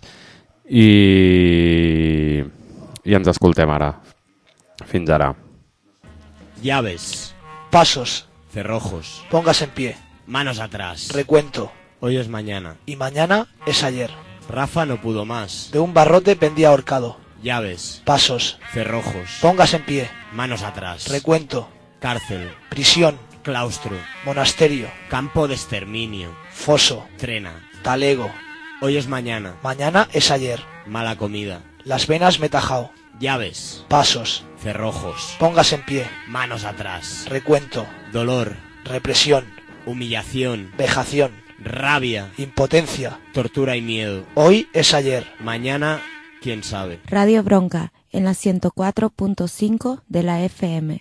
Speaker 3: i ens escoltem ara. Fins ara.
Speaker 12: Llaves.
Speaker 13: Pasos.
Speaker 12: Cerrojos.
Speaker 13: Póngase en pie.
Speaker 12: Manos atrás.
Speaker 13: Recuento.
Speaker 12: Hoy es mañana.
Speaker 13: Y mañana es ayer.
Speaker 12: Rafa no pudo más.
Speaker 13: De un barrote pendía ahorcado.
Speaker 12: Llaves.
Speaker 13: Pasos.
Speaker 12: Cerrojos.
Speaker 13: Póngase en pie.
Speaker 12: Manos atrás.
Speaker 13: Recuento.
Speaker 12: Cárcel.
Speaker 13: Prisión.
Speaker 12: Claustro.
Speaker 13: Monasterio.
Speaker 12: Campo de exterminio.
Speaker 13: Foso.
Speaker 12: Trena.
Speaker 13: Talego.
Speaker 12: Hoy es mañana.
Speaker 13: Mañana es ayer.
Speaker 12: Mala comida.
Speaker 13: Las venas me tajao.
Speaker 12: Llaves.
Speaker 13: Pasos.
Speaker 12: Cerrojos.
Speaker 13: Póngase en pie.
Speaker 12: Manos atrás.
Speaker 13: Recuento.
Speaker 12: Dolor.
Speaker 13: Represión.
Speaker 12: Humillación.
Speaker 13: Vejación.
Speaker 12: Rabia.
Speaker 13: Impotencia.
Speaker 12: Tortura y miedo.
Speaker 13: Hoy es ayer.
Speaker 12: Mañana, quién sabe.
Speaker 1: Radio Bronca, en la 104.5 de la FM.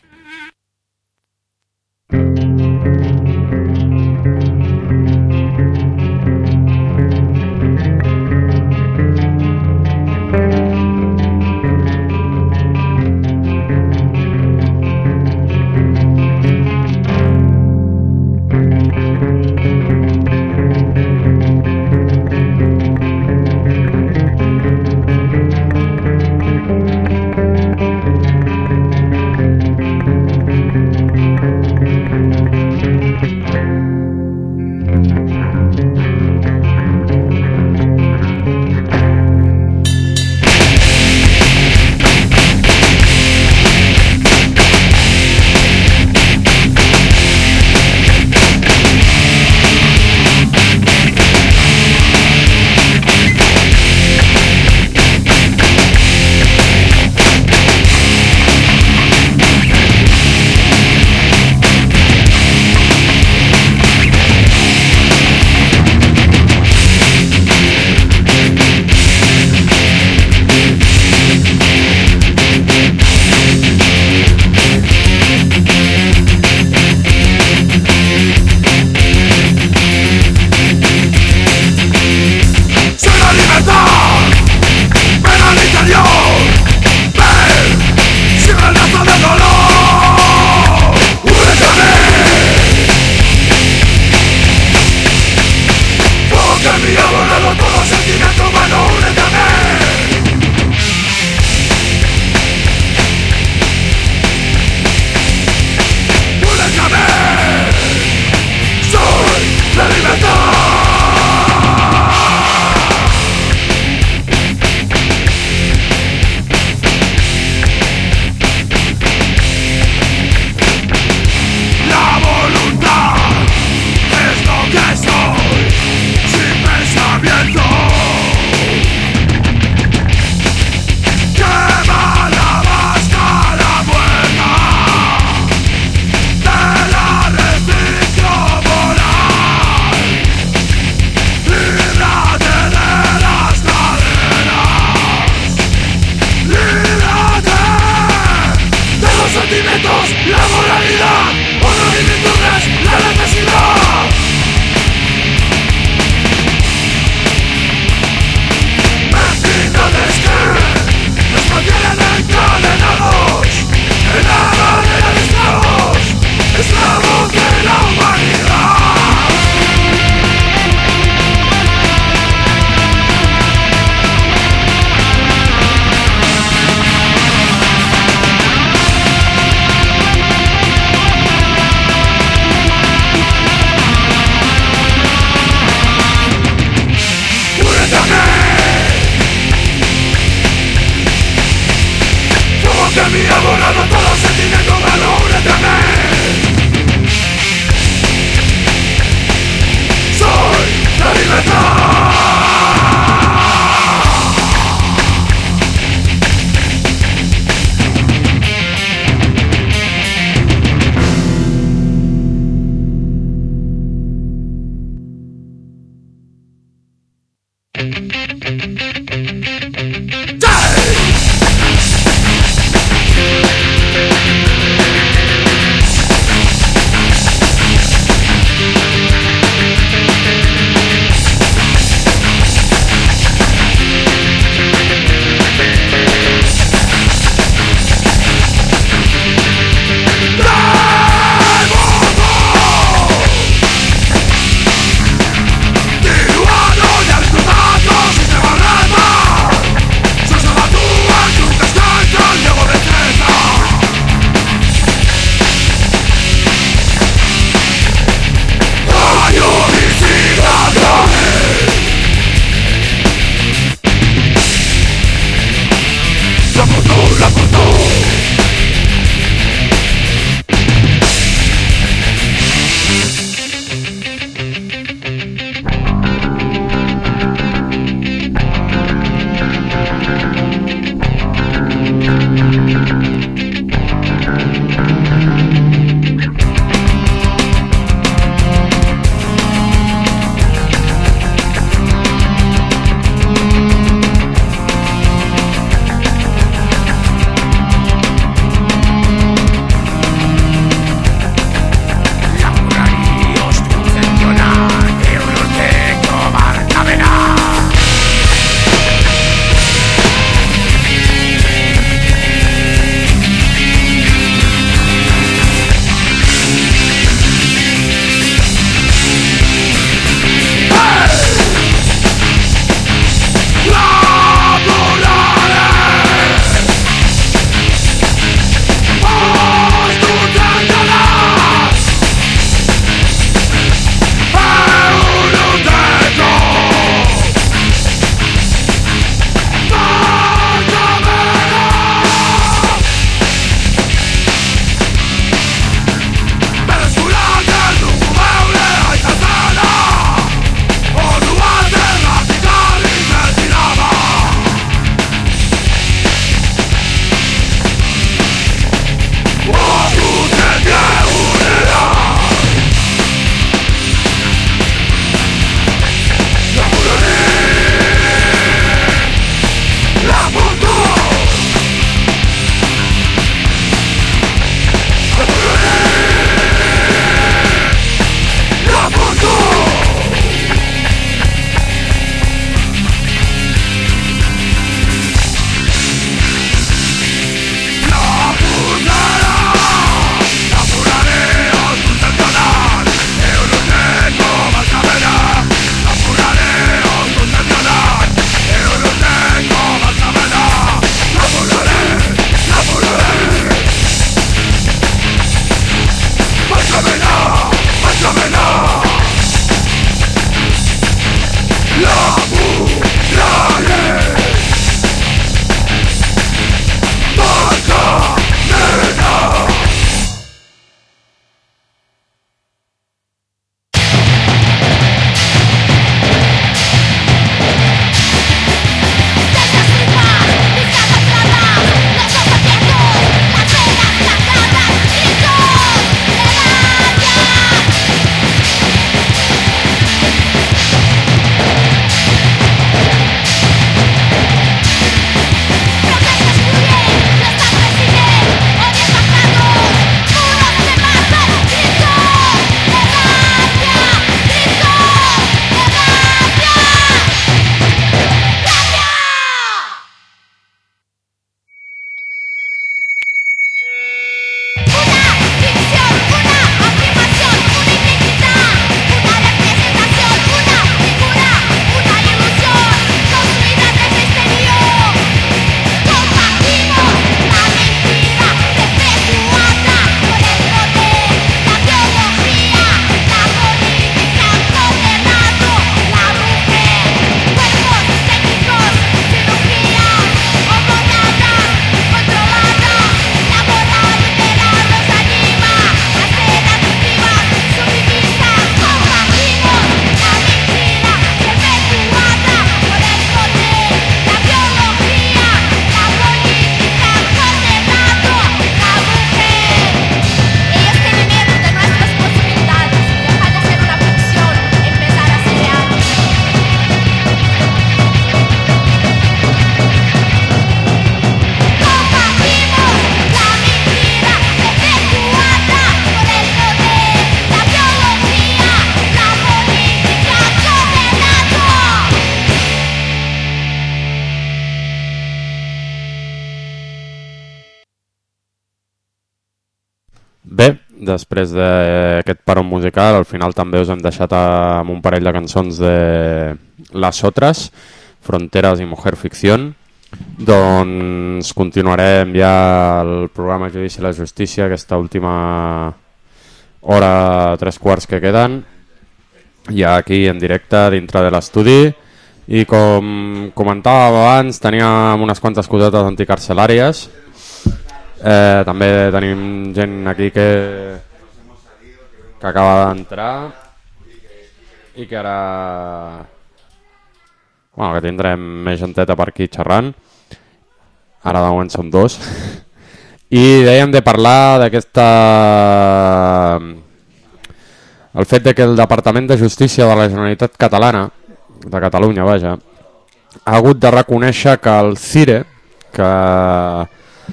Speaker 3: després d'aquest parón musical. Al final també us hem deixat amb un parell de cançons de Las Otras, Fronteras i Mujer Ficción. Doncs continuarem ja el programa Judici a la Justícia, aquesta última hora, 3/4 que queden, ja aquí en directe dintre de l'estudi. I com comentàvem abans, teníem unes quantes cosetes anticarcelàries. També tenim gent aquí que acaba d'entrar i que ara que tindrem més genteta per aquí xerrant. Ara de moment són dos. I dèiem de parlar d'aquesta... el fet de que el Departament de Justícia de la Generalitat Catalana, de Catalunya, vaja, ha hagut de reconèixer que el CIRE, que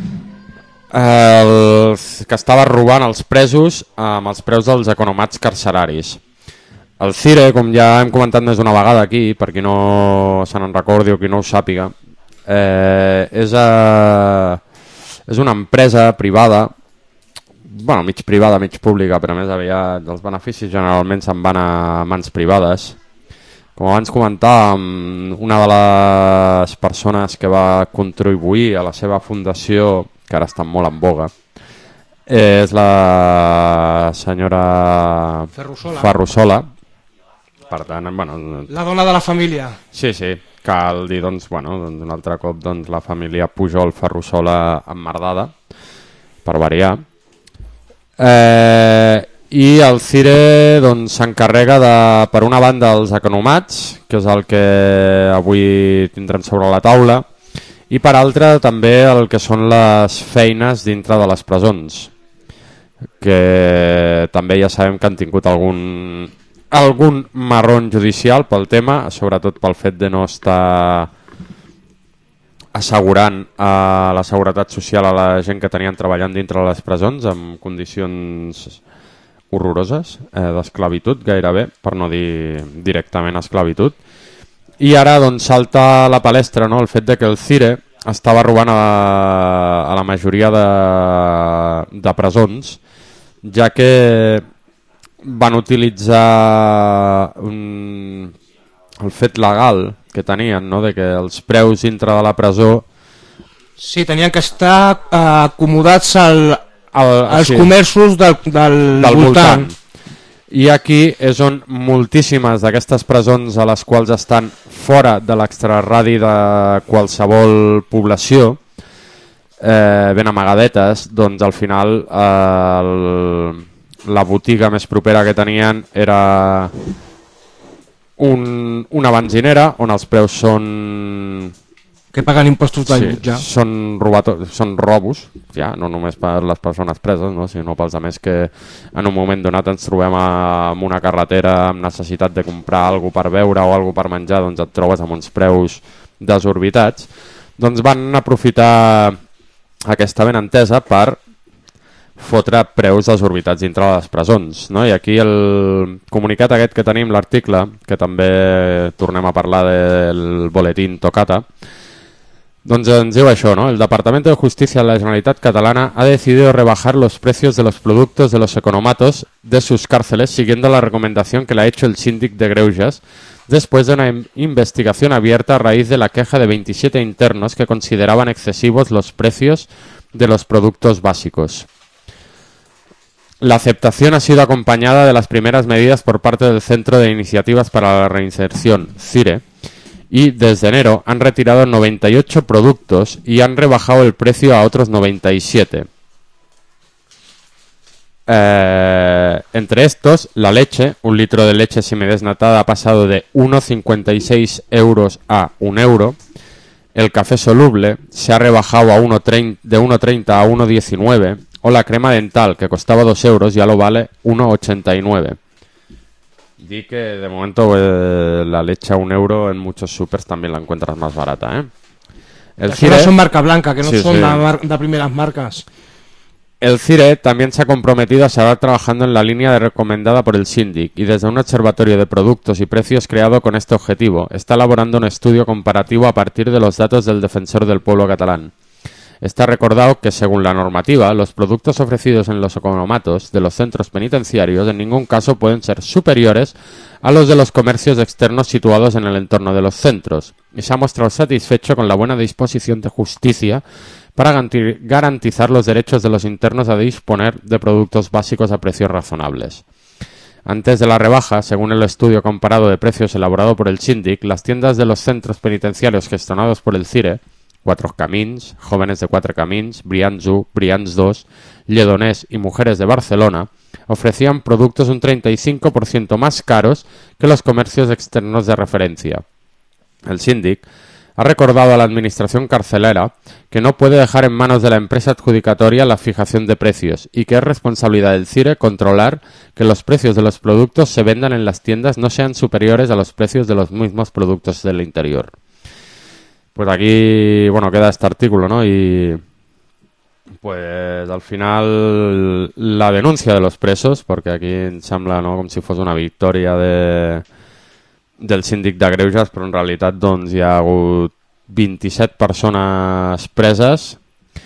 Speaker 3: estava robant els presos amb els preus dels economats carceraris. El CIRE, com ja hem comentat més d'una vegada aquí, per qui no se n'en recordi o qui no ho sàpiga, és una empresa privada, bueno, mig privada, mig pública, però més aviat els beneficis generalment se'n van a mans privades. Com abans comentàvem, una de les persones que va contribuir a la seva fundació, que ara està molt en boga, és la senyora Ferrusola. Per tant, bueno...
Speaker 14: La dona de la família.
Speaker 3: Sí, cal dir, doncs, un altre cop, la família Pujol Ferrusola emmerdada, per variar. I el CIRE s'encarrega per una banda dels economats, que és el que avui tindrem sobre la taula, i per altra també el que són les feines dintre de les presons, que també ja sabem que han tingut algun marrón judicial pel tema, sobretot pel fet de no estar assegurant la seguretat social a la gent que tenien treballant dintre de les presons en condicions horroroses, d'esclavitud gairebé, per no dir directament esclavitud. I ara salta a la palestra, no?, el fet de que el CIRE estava robant a la majoria de presons, ja que van utilitzar el fet legal que tenien, no?, de que els preus dintre de la presó...
Speaker 14: Sí, tenien que estar acomodats als comerços del voltant.
Speaker 3: I aquí és on moltíssimes d'aquestes presons a les quals estan fora de l'extraradi de qualsevol població, ben amagadetes, doncs al final la botiga més propera que tenien era una benzinera on els preus són...
Speaker 14: que paguen impostos del jutge.
Speaker 3: Són robos, ja, no només per les persones preses, no, sinó pels altres que en un moment donat ens trobem en una carretera amb necessitat de comprar alguna per beure o alguna per menjar, doncs et trobes amb uns preus desorbitats. Doncs van aprofitar aquesta benentesa per fotre preus desorbitats dintre de les presons, no? I aquí el comunicat aquest que tenim, l'article, que també tornem a parlar del boletín Tocata, doncs ens diu això, ¿no? El Departamento de Justicia de la Generalitat Catalana ha decidido rebajar los precios de los productos de los economatos de sus cárceles siguiendo la recomendación que le ha hecho el síndic de Greuges después de una investigación abierta a raíz de la queja de 27 internos que consideraban excesivos los precios de los productos básicos. La aceptación ha sido acompañada de las primeras medidas por parte del Centro de Iniciativas para la Reinserción, CIRE, y desde enero han retirado 98 productos y han rebajado el precio a otros 97. Entre estos, la leche, un litro de leche semidesnatada ha pasado de 1,56 euros a 1 euro. El café soluble se ha rebajado de 1,30 a 1,19. O la crema dental, que costaba 2 euros, ya lo vale 1,89. Di que de momento la leche a 1 euro en muchos supers también la encuentras más barata, ¿eh?
Speaker 14: Las CIRE son marca blanca, que no son de primeras marcas.
Speaker 3: El CIRE también se ha comprometido a seguir trabajando en la línea recomendada por el síndic y desde un observatorio de productos y precios creado con este objetivo está elaborando un estudio comparativo a partir de los datos del Defensor del Pueblo catalán. está recordado que, según la normativa, los productos ofrecidos en los economatos de los centros penitenciarios en ningún caso pueden ser superiores a los de los comercios externos situados en el entorno de los centros, y se ha mostrado satisfecho con la buena disposición de justicia para garantizar los derechos de los internos a disponer de productos básicos a precios razonables. Antes de la rebaja, según el estudio comparado de precios elaborado por el síndic, las tiendas de los centros penitenciarios gestionados por el CIRE, Quatre Camins, Jóvenes de Quatre Camins, Brians 1, Brians 2, Lledoners y Mujeres de Barcelona, ofrecían productos un 35% más caros que los comercios externos de referencia. El síndic ha recordado a la administración carcelera que no puede dejar en manos de la empresa adjudicatoria la fijación de precios y que es responsabilidad del CIRE controlar que los precios de los productos se vendan en las tiendas no sean superiores a los precios de los mismos productos del interior. Pues aquí, bueno, queda este artículo, ¿no? Y pues al final la denuncia de los presos, porque aquí em sembla, no, com si fos una victòria del síndic de Greuges, però en realitat doncs hi ha hagut 27 persones preses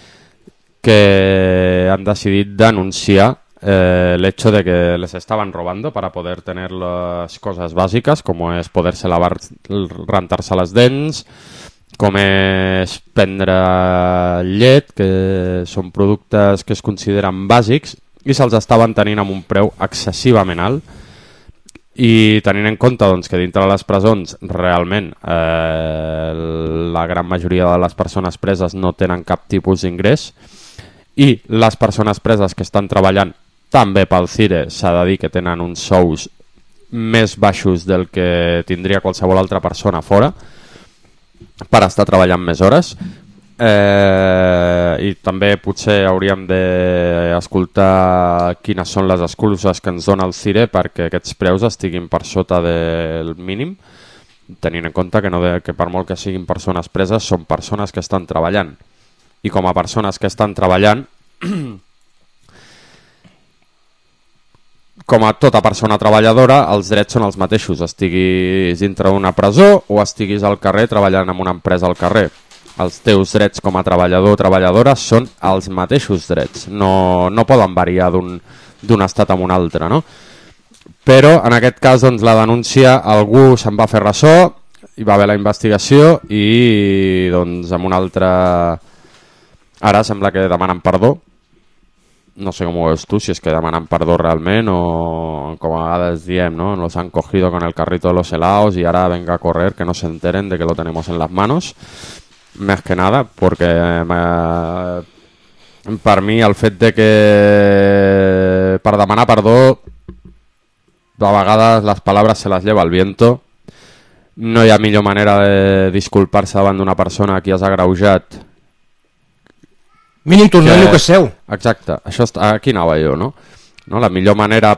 Speaker 3: que han decidit denunciar el hecho de que les estaban robando para poder tener las cosas básicas, como es poderse lavar, rentar-se les dents, com és prendre llet, que són productes que es consideren bàsics, i se'ls estaven tenint amb un preu excessivament alt. I tenint en compte doncs, que dintre de les presons realment la gran majoria de les persones preses no tenen cap tipus d'ingrés, i les persones preses que estan treballant també pel CIRE s'ha de dir que tenen uns sous més baixos del que tindria qualsevol altra persona fora per estar treballant més hores. I també potser hauríem d'escoltar quines són les excuses que ens dona el CIRE perquè aquests preus estiguin per sota del mínim, tenint en compte que per molt que siguin persones preses són persones que estan treballant, i com a persones que estan treballant, com a tota persona treballadora, els drets són els mateixos, estiguis dintre d'una presó o estiguis al carrer treballant en una empresa al carrer. Els teus drets com a treballador o treballadora són els mateixos drets, no poden variar d'un estat a un altre, no? Però en aquest cas doncs, la denúncia, algú se'n va fer ressò, hi va haver la investigació i doncs amb un altre... Ara sembla que demanen perdó, no sé com ho veus tu, si és que demanen perdó realment o com a vegades diem, ¿no? Nos han cogido con el carrito de los helados y ahora venga a correr, que no se enteren de que lo tenemos en las manos. Més que nada, perquè per mi el fet de que per demanar perdó a vegades les paraules se les lleva el viento, no hi ha millor manera de disculpar-se davant d'una persona a qui has agreujat.
Speaker 14: Mínim tornar el que és seu.
Speaker 3: Exacte, això aquí anava jo, no? La millor manera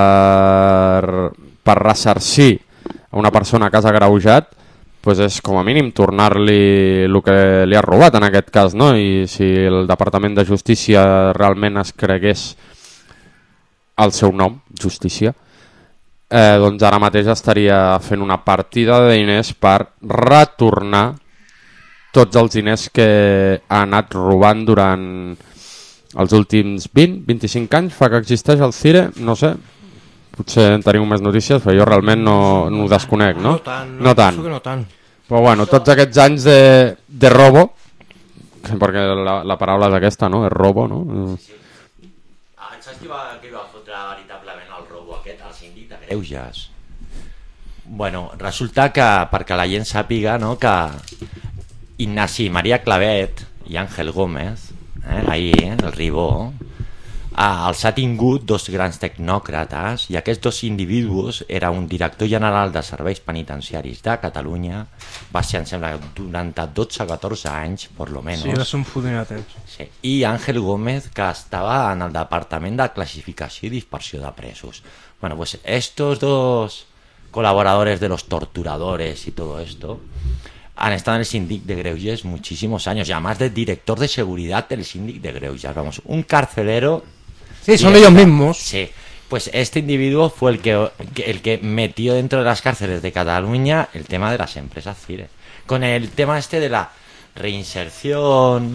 Speaker 3: per ressarcir a una persona que has agreujat pues és com a mínim tornar-li el que li ha robat en aquest cas, no? I si el Departament de Justícia realment es cregués el seu nom, Justícia, doncs ara mateix estaria fent una partida de diners per retornar tots els diners que ha anat robant durant els últims 20-25 anys, fa que existeix el CIRE, no sé, potser en teniu més notícies, però jo realment no ho desconec, no?
Speaker 14: No tant.
Speaker 3: Però bueno, tots aquests anys de robo, perquè la paraula és aquesta, no? És robo, no?
Speaker 15: Sí. Saps qui va fotre veritablement el robo aquest? El síndic de Greuges. Bueno, resulta que, perquè la gent sàpiga, no?, que Ignasi Maria Clavet i Àngel Gómez, ahir, el Ribó, els ha tingut dos grans tecnòcrates, i aquests dos individus era un director general de serveis penitenciaris de Catalunya, va ser, em sembla, durant 12-14 anys, per lo menos.
Speaker 14: Sí, va ser un fotint de temps.
Speaker 15: Sí. I Àngel Gómez, que estava en el Departament de Clasificació i Dispersió de Presos. Bueno, pues estos dos colaboradores de los torturadores y todo esto han estado en el síndic de Greuges muchísimos años, y además de director de seguridad del síndic de Greuges, vamos, un carcelero.
Speaker 14: Sí, son ellos mismos.
Speaker 15: Sí, pues este individuo fue el que metió dentro de las cárceles de Cataluña el tema de las empresas CIRE, con el tema este de la reinserción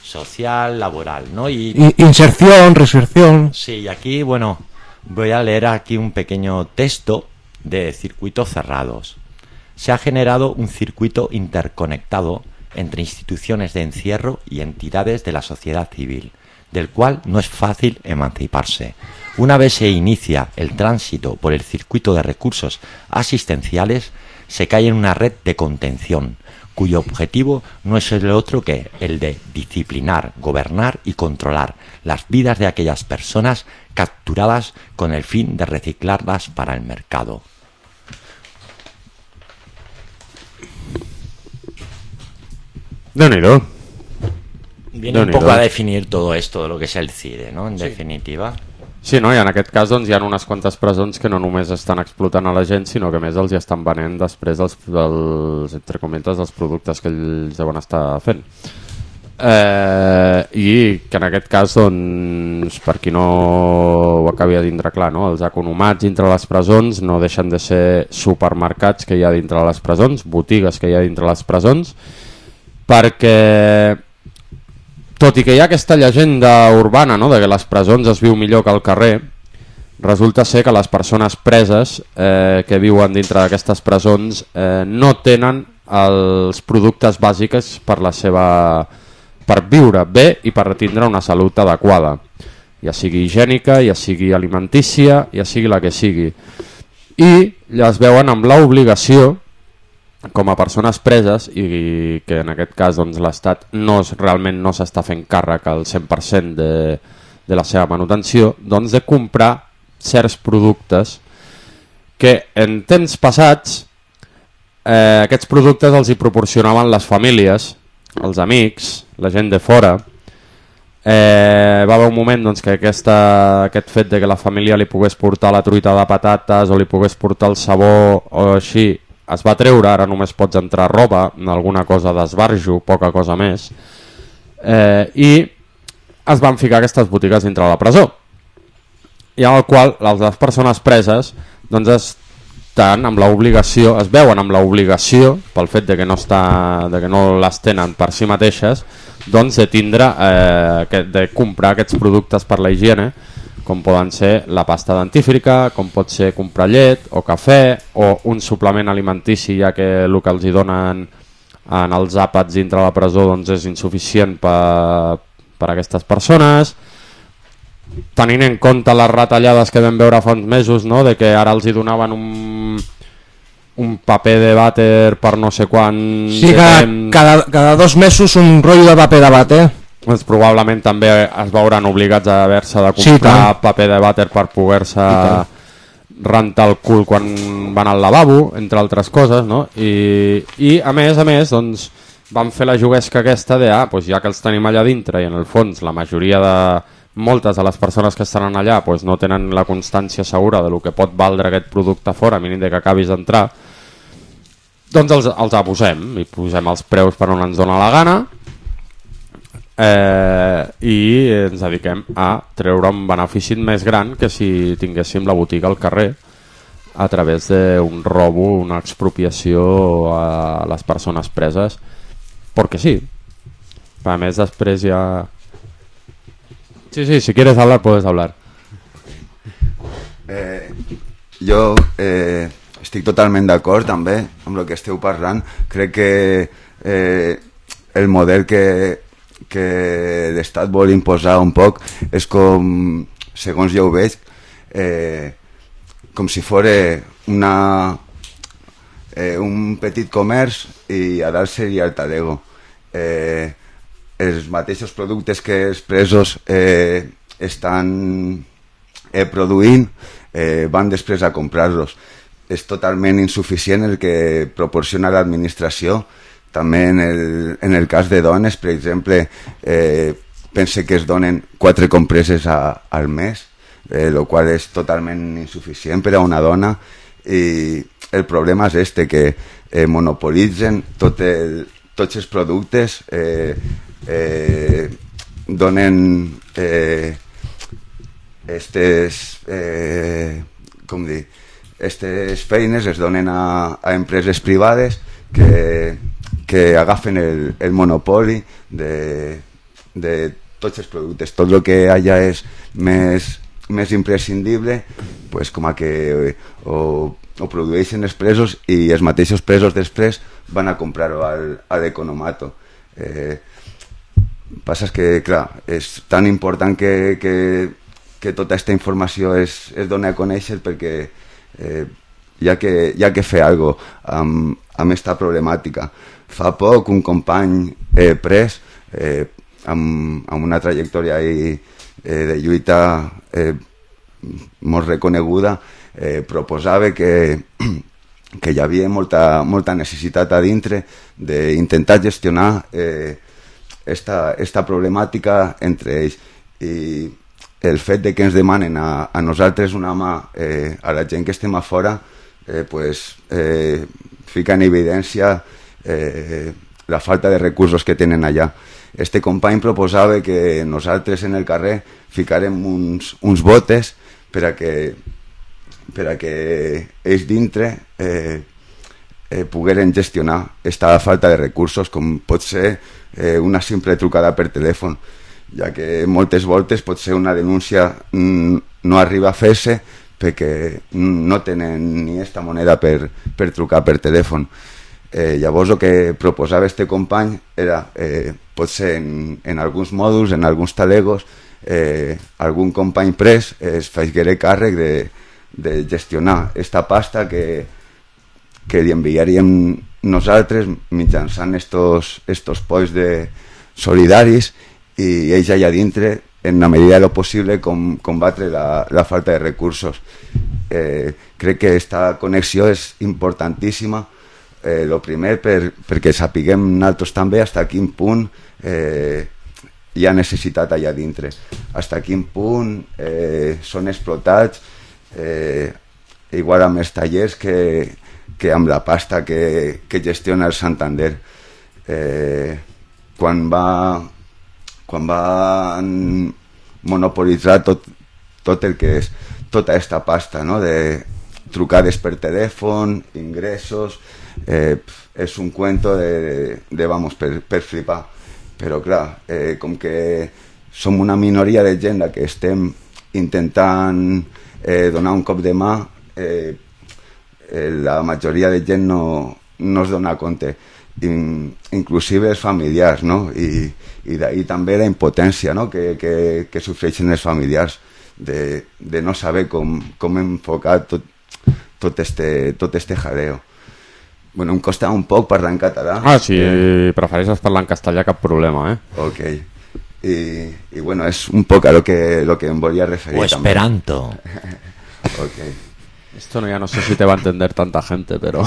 Speaker 15: social, laboral, ¿no?
Speaker 14: Inserción, reinserción.
Speaker 15: Sí, y aquí, bueno, voy a leer aquí un pequeño texto de circuitos cerrados. Se ha generado un circuito interconectado entre instituciones de encierro y entidades de la sociedad civil, del cual no es fácil emanciparse. Una vez se inicia el tránsito por el circuito de recursos asistenciales, se cae en una red de contención, cuyo objetivo no es el otro que el de disciplinar, gobernar y controlar las vidas de aquellas personas capturadas con el fin de reciclarlas para el mercado.
Speaker 3: Déu-n'hi-do.
Speaker 15: Viene un poco a definir todo esto de lo que es el CIDE, ¿no? En definitiva.
Speaker 3: Sí, no? I en aquest cas doncs, hi ha unes quantes presons que no només estan explotant a la gent, sinó que més els hi estan venent després dels entre cometes, dels productes que ells deuen estar fent. I que en aquest cas, doncs, per qui no ho acabi de tindre clar, no? Els economats dintre les presons no deixen de ser supermercats que hi ha dintre les presons, botigues que hi ha dintre les presons, perquè tot i que hi ha aquesta llegenda urbana, no?, de que les presons es viu millor que al carrer, resulta ser que les persones preses que viuen dintre d'aquestes presons no tenen els productes bàsics per viure bé i per tindre una salut adequada, ja sigui higiènica, ja sigui alimentícia, ja sigui la que sigui. I es veuen amb l'obligació, com a persones preses, i que en aquest cas doncs, l'Estat realment no s'està fent càrrec al 100% de la seva manutenció, doncs de comprar certs productes que en temps passats aquests productes els hi proporcionaven les famílies, els amics, la gent de fora. Va haver un moment doncs, que aquest fet de que la família li pogués portar la truita de patates o li pogués portar el sabó o així es va treure, ara només pots entrar roba, alguna cosa d'esbarjo, poca cosa més, i es van ficar aquestes botigues dintre la presó, i en el qual les persones preses doncs estan amb l'obligació, es veuen amb l'obligació, pel fet de que no les tenen per si mateixes, doncs de tindre, de comprar aquests productes per la higiene, com poden ser la pasta dentífrica, com pot ser comprar llet o cafè o un suplement alimentici, ja que el que els hi donen en els àpats dintre la presó doncs és insuficient per a aquestes persones. Tenint en compte les retallades que vam veure fa uns mesos, no? De que ara els hi donaven un paper de vàter per no sé quan...
Speaker 14: Sí, cada 2 mesos un rotllo de paper de vàter.
Speaker 3: Doncs probablement també es veuran obligats a haver-se de comprar paper de vàter per poder-se rentar el cul quan van al lavabo, entre altres coses, no? I a més doncs, van fer la juguesca aquesta de doncs ja que els tenim allà dintre i en el fons la majoria de moltes de les persones que estan allà doncs no tenen la constància segura de lo que pot valdre aquest producte fora, a mínim de que acabis d'entrar, doncs els abusem i posem els preus per on ens dona la gana, i ens dediquem a treure un benefici més gran que si tinguéssim la botiga al carrer a través d'un robo, una expropiació a les persones preses, perquè sí. A més, després ja... Sí, si quieres hablar, puedes hablar.
Speaker 16: Jo estic totalment d'acord també amb el que esteu parlant. Crec que el model que l'Estat vol imposar un poc és com, segons jo ho veig, com si fos un petit comerç i a dalt seria el talego. Els mateixos productes que els presos estan produint van després a comprar-los. És totalment insuficient el que proporciona l'administració. També en el cas de dones, per exemple, pense que es donen 4 compreses al mes, el qual és totalment insuficient per a una dona, i el problema és que monopolitzen tots els productes, donen aquestes feines, es donen a empreses privades que agafen el monopoli tots els productes. Tot el que allà és més imprescindible, pues, com a que ho produeixen els presos i els mateixos presos després van a comprar-ho al economato. Passa que, clar, és tan important que tota aquesta informació es doni a conèixer, perquè hi ha que fer alguna cosa amb aquesta problemàtica. Fa poc un company pres amb una trajectòria de lluita molt reconeguda proposava que hi havia molta necessitat a dintre d'intentar gestionar esta problemàtica entre ells, i el fet de que ens demanen a nosaltres una mà, a la gent que estem a fora, fica en evidència la falta de recursos que tenen allà. Este company proposava que nosaltres en el carrer ficarem uns botes per a que ells dintre pogueren gestionar esta falta de recursos, com pot ser una simple trucada per telèfon, ja que moltes voltes pot ser una denúncia no arriba a fer-se perquè no tenen ni esta moneda per trucar per telèfon. Llavors el que proposava este company era potser en alguns mòduls, en alguns talegos, algun company pres es faiguera càrrec de gestionar esta pasta que li enviaríem nosaltres mitjançant estos pols solidaris, i ells allà dintre, en la medida de lo possible, combatre la falta de recursos. Crec que esta connexió és importantíssima. El primer perquè sapiguem nosaltres també fins a quin punt hi ha necessitat allà dintre, fins a quin punt són explotats, igual amb els tallers que amb la pasta que gestiona el Santander. Quan van monopolitzar tot el que és tota aquesta pasta, no? De trucades per telèfon, ingressos, és un cuento per flipar. Però clar, com que som una minoria de gent que estem intentant donar un cop de mà, la majoria de gent no es dona compte, inclusive els familiars, no? I d'ahir també la impotència, no? que sofreixen els familiars de no saber com enfocar tot este jaleo. Bueno, em costa un poc parlar en català.
Speaker 3: Si prefereixes parlar en castellà, cap problema,
Speaker 16: Ok. Y bueno, es un poco a lo que me voy a referir.
Speaker 15: O esperanto.
Speaker 16: Ok.
Speaker 3: Esto ya no sé si te va a entender tanta gente, pero...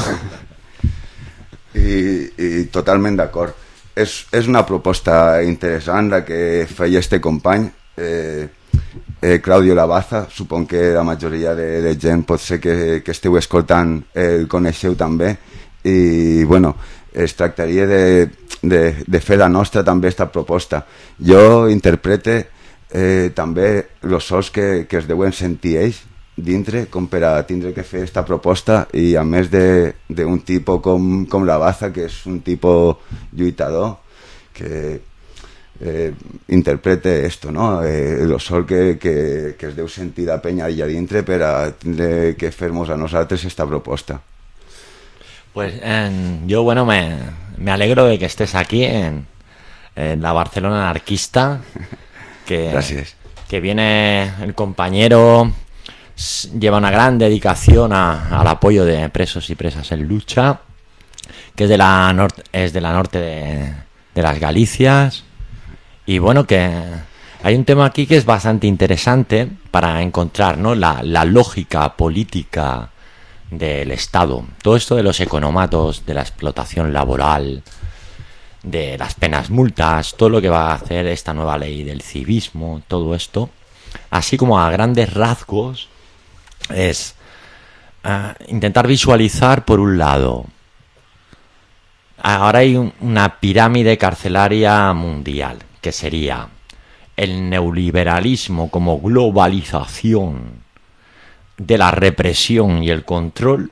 Speaker 16: I totalment d'acord. És una proposta interessant la que feia este company, Claudio Lavaza. Supon que la majoria de gent pot ser que esteu escoltant el coneixeu també, i bueno, es tractaria de fer la nostra també esta proposta. Jo interprete també els sols que es deuen sentir ells dintre, com per a tindre que fer esta proposta, i a més d'un tipus com Lavaza, que és un tipus lluitador que interprete esto, no? El sol que es deu sentir la penya allà dintre per a tindre que fer-nos a nosaltres esta proposta.
Speaker 15: Pues yo, bueno, me alegro de que estés aquí en la Barcelona anarquista,
Speaker 16: Gracias.
Speaker 15: Que viene el compañero, lleva una gran dedicación al apoyo de presos y presas en lucha, que es de la norte de las Galicias, y bueno, que hay un tema aquí que es bastante interesante para encontrar, ¿no? la lógica política del Estado. Todo esto de los economatos, de la explotación laboral, de las penas multas, todo lo que va a hacer esta nueva ley del civismo, todo esto, así como a grandes rasgos, es intentar visualizar, por un lado, ahora hay una pirámide carcelaria mundial, que sería el neoliberalismo como globalización de la represión y el control.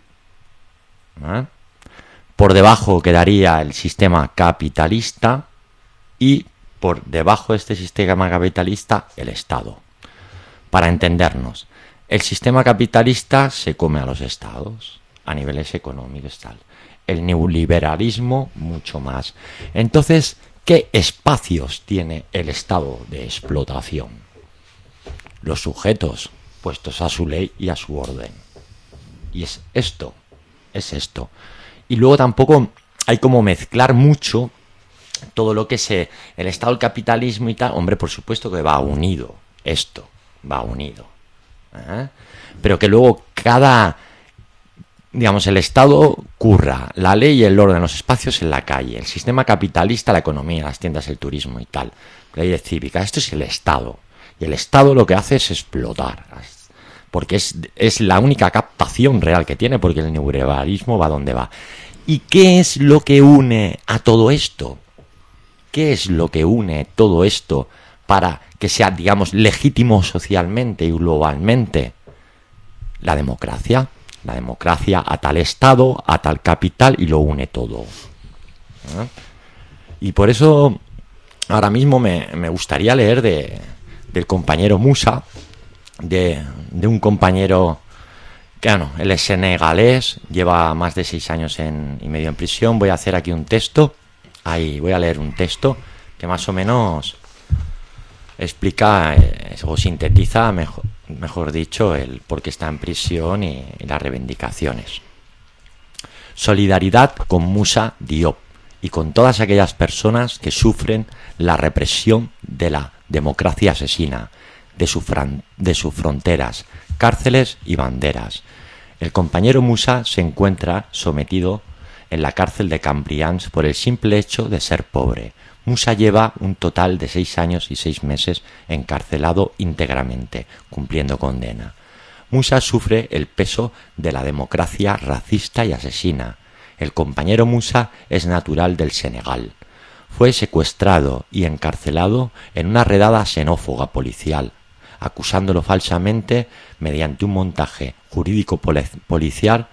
Speaker 15: Por debajo quedaría el sistema capitalista, y por debajo de este sistema capitalista el Estado. Para entendernos, el sistema capitalista se come a los estados a niveles económicos, tal. El neoliberalismo mucho más. Entonces, ¿qué espacios tiene el estado de explotación? Los sujetos puestos a su ley y a su orden. Y es esto. Y luego tampoco hay como mezclar mucho todo lo que es el estado del capitalismo y tal. Hombre, por supuesto que va unido. Esto va unido. Pero que luego el Estado curra la ley y el orden, los espacios en la calle, el sistema capitalista, la economía, las tiendas, el turismo y tal, ley cívica. Esto es el Estado, y el Estado lo que hace es explotar, porque es la única captación real que tiene, porque el neoliberalismo va donde va. ¿Y qué es lo que une a todo esto? ¿Qué es lo que une todo esto para que sea, digamos, legítimo socialmente y globalmente? La democracia. La democracia ata al Estado, ata al capital y lo une todo. Y por eso ahora mismo me gustaría leer del compañero Musa, de un compañero que, él es senegalés, lleva más de 6 años y medio en prisión. Voy a hacer aquí un texto, voy a leer un texto que más o menos explica o sintetiza, mejor dicho, el por qué está en prisión y las reivindicaciones. Solidaridad con Musa Diop y con todas aquellas personas que sufren la represión de la democracia asesina, de sus fronteras, cárceles y banderas. El compañero Musa se encuentra sometido en la cárcel de Cambrians por el simple hecho de ser pobre. Musa lleva un total de 6 años y 6 meses encarcelado íntegramente, cumpliendo condena. Musa sufre el peso de la democracia racista y asesina. El compañero Musa es natural del Senegal. Fue secuestrado y encarcelado en una redada xenófoba policial, acusándolo falsamente mediante un montaje jurídico policial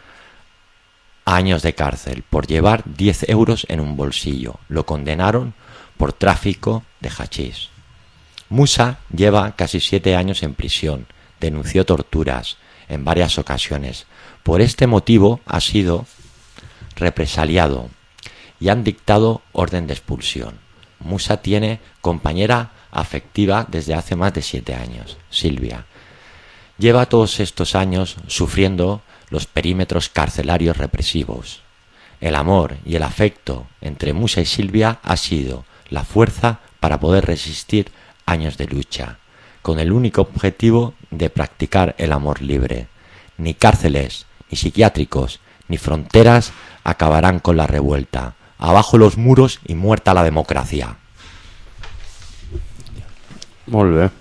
Speaker 15: a años de cárcel por llevar 10 euros en un bolsillo. Lo condenaron por tráfico de hachís. Musa lleva casi 7 años en prisión. Denunció torturas en varias ocasiones. Por este motivo ha sido represaliado y han dictado orden de expulsión. Musa tiene compañera afectiva desde hace más de 7 años, Silvia. Lleva todos estos años sufriendo los perímetros carcelarios represivos. El amor y el afecto entre Musa y Silvia ha sido la fuerza para poder resistir años de lucha, con el único objetivo de practicar el amor libre. Ni cárceles, ni psiquiátricos, ni fronteras acabarán con la revuelta. Abajo los muros y muerta la democracia.
Speaker 3: Molt bé.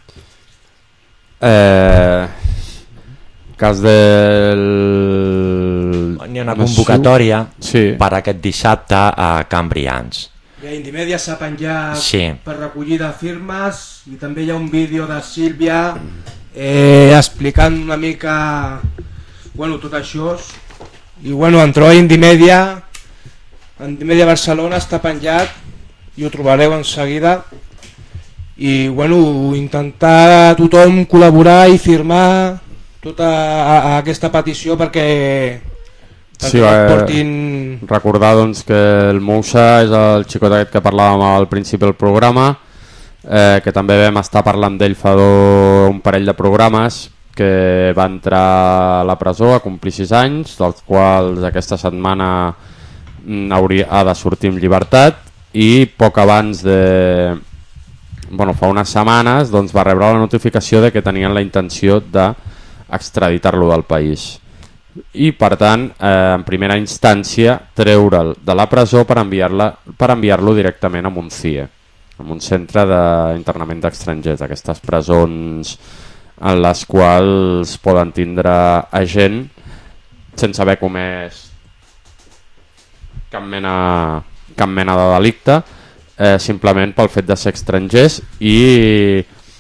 Speaker 3: Cas del...
Speaker 15: Hi ha una convocatòria per aquest dissabte a Cambrians.
Speaker 14: I a Indimèdia s'ha penjat
Speaker 15: Sí.
Speaker 14: per recollida de firmes i també hi ha un vídeo de Sílvia explicant una mica tot això. I entró a Indimèdia Barcelona, està penjat i ho trobareu en seguida. I intentar tothom col·laborar i firmar tota aquesta petició perquè portin...
Speaker 3: Recordar que el Moussa és el xicot aquest que parlàvem al principi del programa, que també vam estar parlant d'ell fa un parell de programes, que va entrar a la presó a complir 6 anys, dels quals aquesta setmana ha de sortir en llibertat, i poc abans de... fa unes setmanes va rebre la notificació de que tenien la intenció d'extraditar-lo del país i per tant en primera instància treure'l de la presó per enviar-lo directament a un CIE, a un centre d'internament d'estrangers, aquestes presons en les quals poden tindre a gent sense haver comès cap mena de delicte, simplement pel fet de ser estrangers i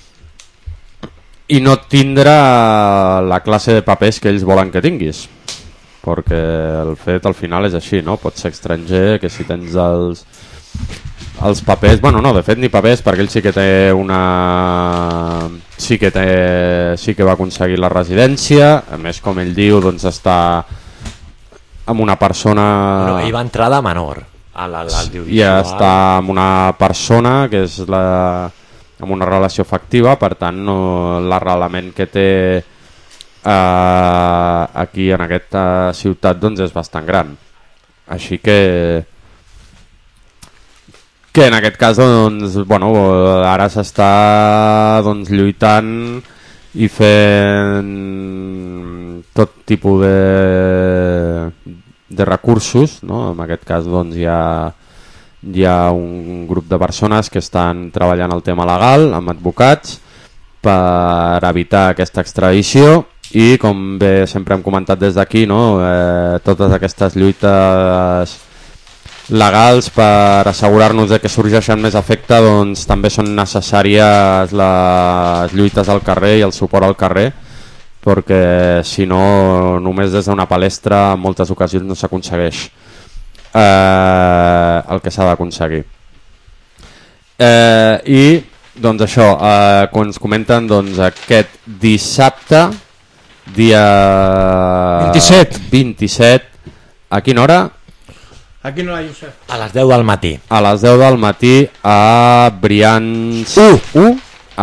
Speaker 3: no tindre la classe de papers que ells volen que tinguis, perquè el fet al final és així, no? Pots ser estranger, que si tens els papers, bueno, no, de fet ni papers, perquè ell sí que té una... sí que va aconseguir la residència, a més, com ell diu, doncs està amb una persona...
Speaker 15: Bueno, ell va entrar de menor a l'audiovisual.
Speaker 3: I està amb una persona que és amb una relació afectiva, per tant l'arrelament que té aquí en aquesta ciutat doncs és bastant gran, així que en aquest cas doncs, bueno, ara s'està doncs, lluitant i fent tot tipus de recursos, no? En aquest cas doncs, hi ha un grup de persones que estan treballant el tema legal amb advocats per evitar aquesta extradició i, com bé sempre hem comentat des d'aquí, no? Totes aquestes lluites legals per assegurar-nos de que sorgeixen més efecte, doncs també són necessàries les lluites al carrer i el suport al carrer, perquè si no només des d'una palestra en moltes ocasions no s'aconsegueix el que s'ha d'aconseguir. I doncs això, quan ens comenten doncs, aquest dissabte dia 27, a quina hora?
Speaker 14: A quina hora, Josep?
Speaker 15: A les 10 del matí.
Speaker 3: A les 10 del matí a Brians 1,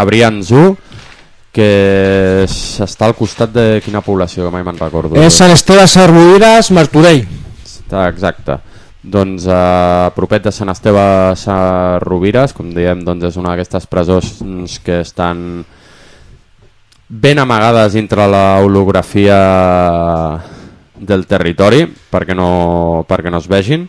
Speaker 3: que està al costat de quina població, que mai me'n recordo.
Speaker 14: És Sant Esteve Sarrovires, Martorell.
Speaker 3: Exacte. Doncs propet de Sant Esteve Sarrovires, com diem, doncs és una d'aquestes presons que estan ben amagades dintre la holografia del territori perquè no es vegin,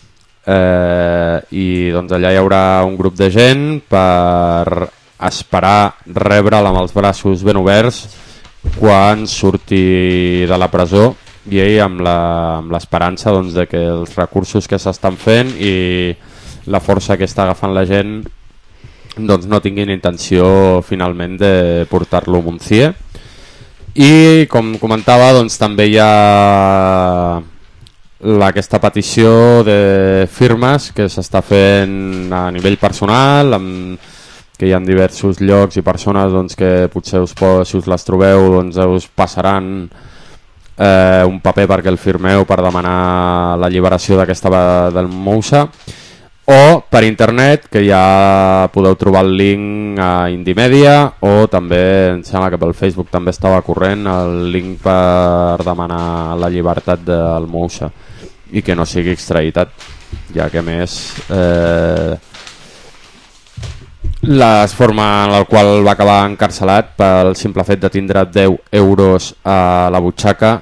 Speaker 3: i doncs allà hi haurà un grup de gent per esperar rebre'l amb els braços ben oberts quan surti de la presó, i ell amb l'esperança doncs, de que els recursos que s'estan fent i la força que està agafant la gent doncs no tinguin intenció finalment de portar-lo a Montsier. I com comentava, doncs també hi ha aquesta petició de firmes que s'està fent a nivell personal, que hi ha diversos llocs i persones doncs, que potser si us les trobeu doncs, us passaran un paper perquè el firmeu per demanar l'alliberació del Moussa, o per internet, que ja podeu trobar el link a Indimèdia, o també em sembla que pel Facebook també estava corrent el link per demanar la llibertat del Moussa i que no sigui extraditat, ja que més la forma en la qual va acabar encarcelat pel simple fet de tindre 10 euros a la butxaca,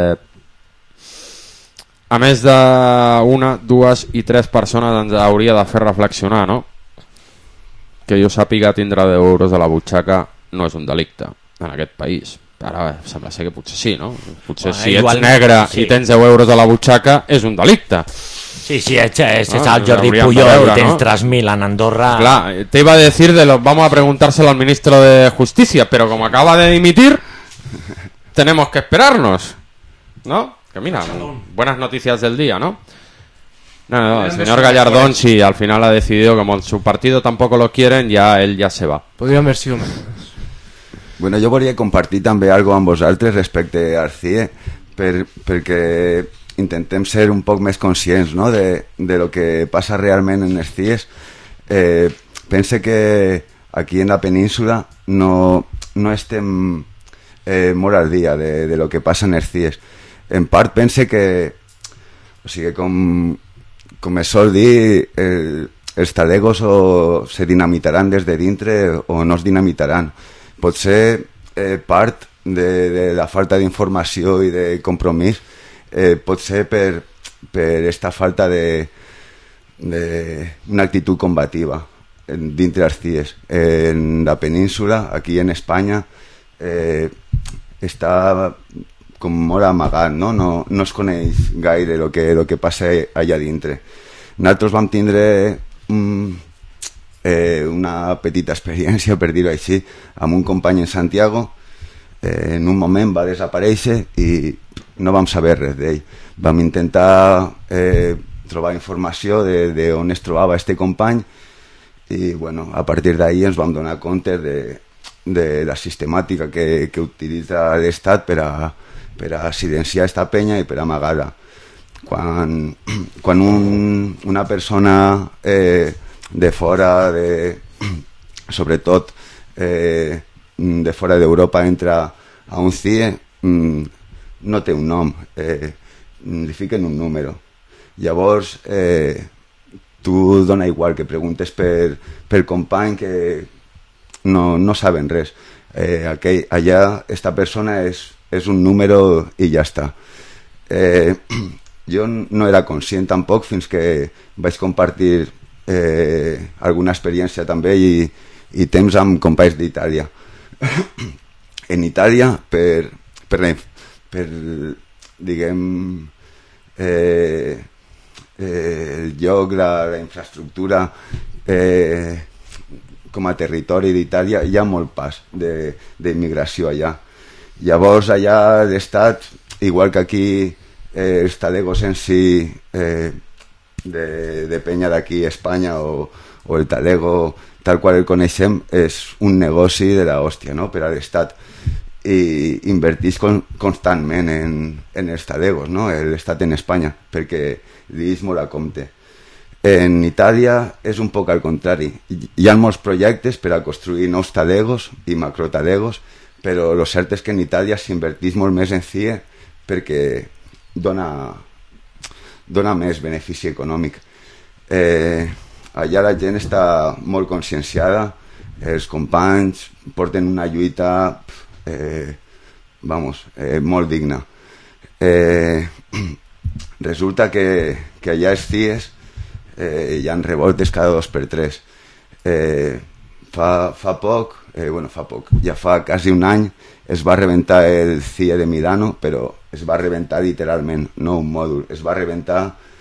Speaker 3: a més de 1, 2 i 3 persones ens hauria de fer reflexionar, no? Que jo sàpiga, tindre 10 euros a la butxaca no és un delicte en aquest país. Ara sembla ser que potser sí, no? Potser si ets negre i tens 10 euros a la butxaca és un delicte.
Speaker 15: Sí, ets el Jordi Puyol i tens 3.000 en Andorra.
Speaker 3: Claro, te iba a decir vamos a preguntárselo al ministro de Justicia, pero como acaba de dimitir, tenemos que esperarnos, ¿no? Que mira, buenas noticias del día, ¿no? No, el señor Gallardón sí, al final ha decidido, como su partido tampoco lo quieren, él ya se va.
Speaker 14: Podríem haver sido
Speaker 16: Bueno, jo volia compartir també algo amb vosaltres respecte al CIE, perquè intentem ser un poc més conscients, no? de lo que passa realment en els CIEs. Pense que aquí en la península no estem molt al dia de lo que passa en els CIEs. En part pense que, o sigui, com es sol dir, els talegos o se dinamitaran des de dintre o no es dinamitaran. Potser part de la falta d'informació i de compromís pot ser per esta falta d'una actitud combativa dintre els CIEs. En la península, aquí en Espanya, està com molt amagat, no es coneix gaire el que passa allà dintre. Nosaltres vam tindre una petita experiència, per dir-ho així, amb un company en Santiago. En un moment va desaparèixer i no vam saber res d'ell. Vam intentar trobar informació de on es trobava este company i bueno, a partir d'ahir ens vam donar compte de la sistemàtica que utilitza l'Estat per a silenciar esta penya i per amagar-la. Quan una persona de fora, sobretot de fora d'Europa, entra a un CIE, no té un nom, li fiquen un número. Llavors, tu dona igual que preguntes per company que no saben res. Allà esta persona és un número i ja està. Jo no era conscient tampoc fins que vaig compartir alguna experiència també i temps amb companys d'Itàlia. En Itàlia, per diguem, el lloc, la infraestructura com a territori d'Itàlia, hi ha molt pas d'immigració allà. Llavors allà l'Estat, igual que aquí els talegos en si de penya d'aquí a Espanya o el talego tal qual el coneixem és un negoci de l'hòstia, no?, per a l'Estat, i inverteix constantment en els talegos, no?, l'Estat en Espanya, perquè li és molt a compte. En Itàlia és un poc al contrari. Hi ha molts projectes per a construir nous talegos i macrotalegos, però el cert és que en Itàlia s'inverteix molt més en CIE perquè dona més benefici econòmic. Allà la gent està molt conscienciada, els companys porten una lluita molt digna. Resulta que allà els CIEs hi ha revoltes cada 2 per 3. Fa poc, ja fa quasi un any es va rebentar el CIE de Milano, però es va rebentar literalment, no un mòdul, es va rebentar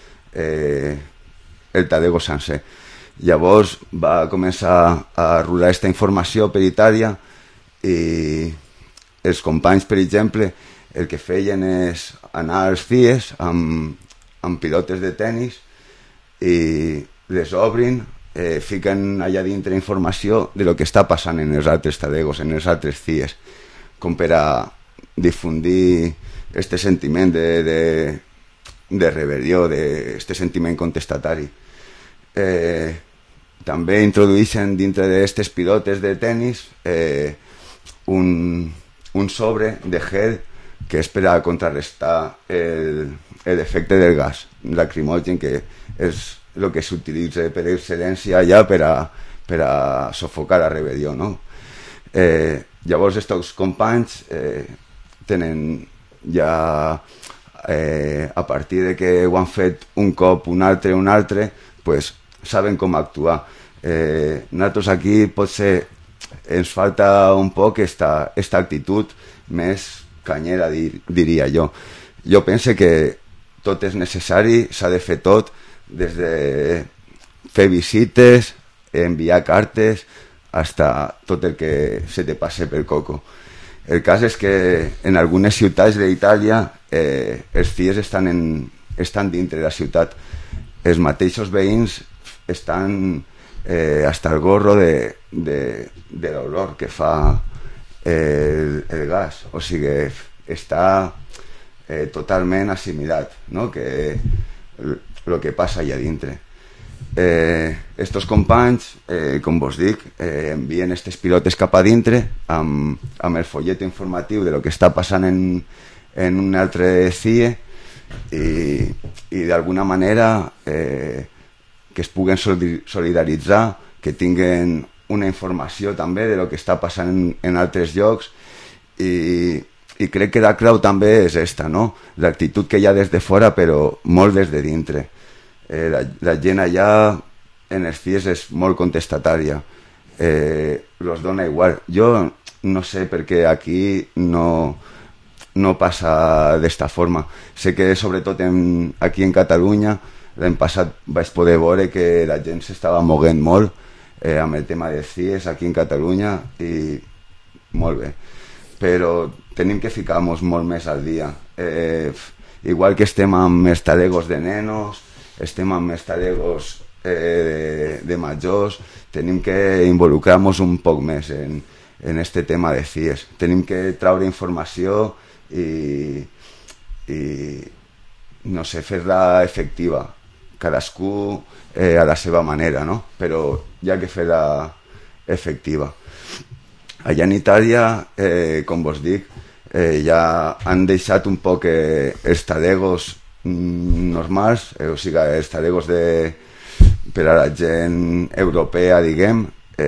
Speaker 16: el talego sencer. Llavors va començar a rular aquesta informació per Itàlia i els companys, per exemple, el que feien és anar als CIEs amb pilotes de tenis i les obrin, fiquen allà dintre informació de lo que està passant en els altres talegos, en els altres CIEs, com per a difundir este sentiment de rebel·lió, este sentiment contestatari. També introdueixen dintre d'aquestes pilotes de tenis un sobre de gel que és per a contrarrestar l'efecte del gas lacrimogen, que és el que s'utilitza per excel·lència allà per a sofocar la rebel·lió, no? Llavors aquests companys tenen ja a partir de que ho han fet un cop, un altre, pues saben com actuar. Nosaltres aquí potser ens falta un poc esta actitud més canyera, diria jo. Jo penso que tot és necessari, s'ha de fer tot, des de fer visites, enviar cartes, hasta tot el que se te passe pel coco. El cas és que en algunes ciutats d'Itàlia els CIEs estan dintre de la ciutat. Els mateixos veïns estan hasta el gorro de l'olor que fa el gas. O sigui, està totalment assimilat, no?, que el que passa allà dintre. Estos companys, com vos dic, envien aquestes pilotes cap a dintre amb el follet informatiu de lo que està passant en un altre CIE i d'alguna manera que es puguen solidaritzar, que tinguen una informació també de lo que està passant en altres llocs i crec que la clau també és esta, no?, l'actitud que hi ha des de fora però molt des de dintre. La gent allà en els CIEs és molt contestatària, los dona igual. Jo no sé per què aquí no passa d'esta forma. Sé que sobretot aquí en Catalunya l'any passat vaig poder veure que la gent s'estava moguent molt amb el tema dels CIEs aquí en Catalunya i molt bé, però tenim que ficar-nos molt més al dia. Igual que estem amb els talegos de nenos estem amb els talegos de majors, tenim que involucrar-nos un poc més en este tema de CIES. Tenim que traure informació i no sé, fer-la efectiva, cadascú a la seva manera, no? Però hi ha que fer-la efectiva. Allà en Itàlia, com vos dic, ja han deixat un poc els talegos normals, o sigui, els talegos per a la gent europea, diguem,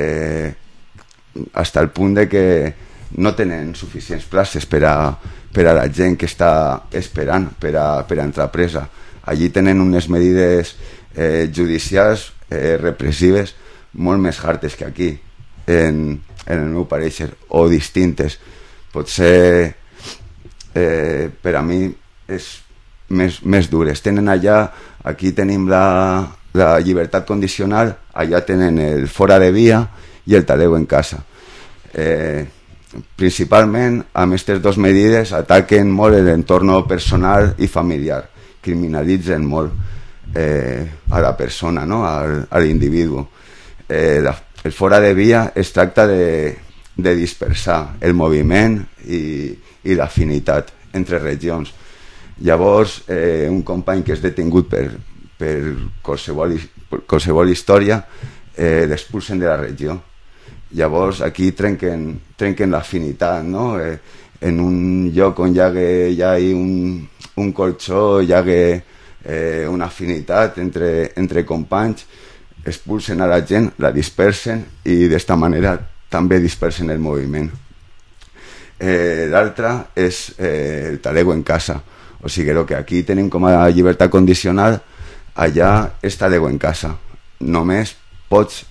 Speaker 16: fins al punt de que no tenen suficients places per a la gent que està esperant per a entrar presa. Allí tenen unes medides judicials repressives molt més hartes que aquí, en el meu pareixer, o distintes. Potser per a mi és més dures. Tenen allà, aquí tenim la llibertat condicional, allà tenen el fora de via i el talego en casa. Principalment, amb aquestes dues medides ataquen molt l'entorn personal i familiar, criminalitzen molt a la persona, no? A l'individu. El fora de via es tracta de dispersar el moviment i l'afinitat entre regions. Llavors, un company que és detingut per qualsevol història l'expulsen de la regió. Llavors aquí trenquen l'afinitat, no? En un lloc on hi ha un colxó, hi ha una afinitat entre companys, expulsen a la gent, la dispersen i d'esta manera també dispersen el moviment. L'altre és el talego en casa, o sigui, el que aquí tenim com a llibertat condicional, allà és talego en casa. Només pots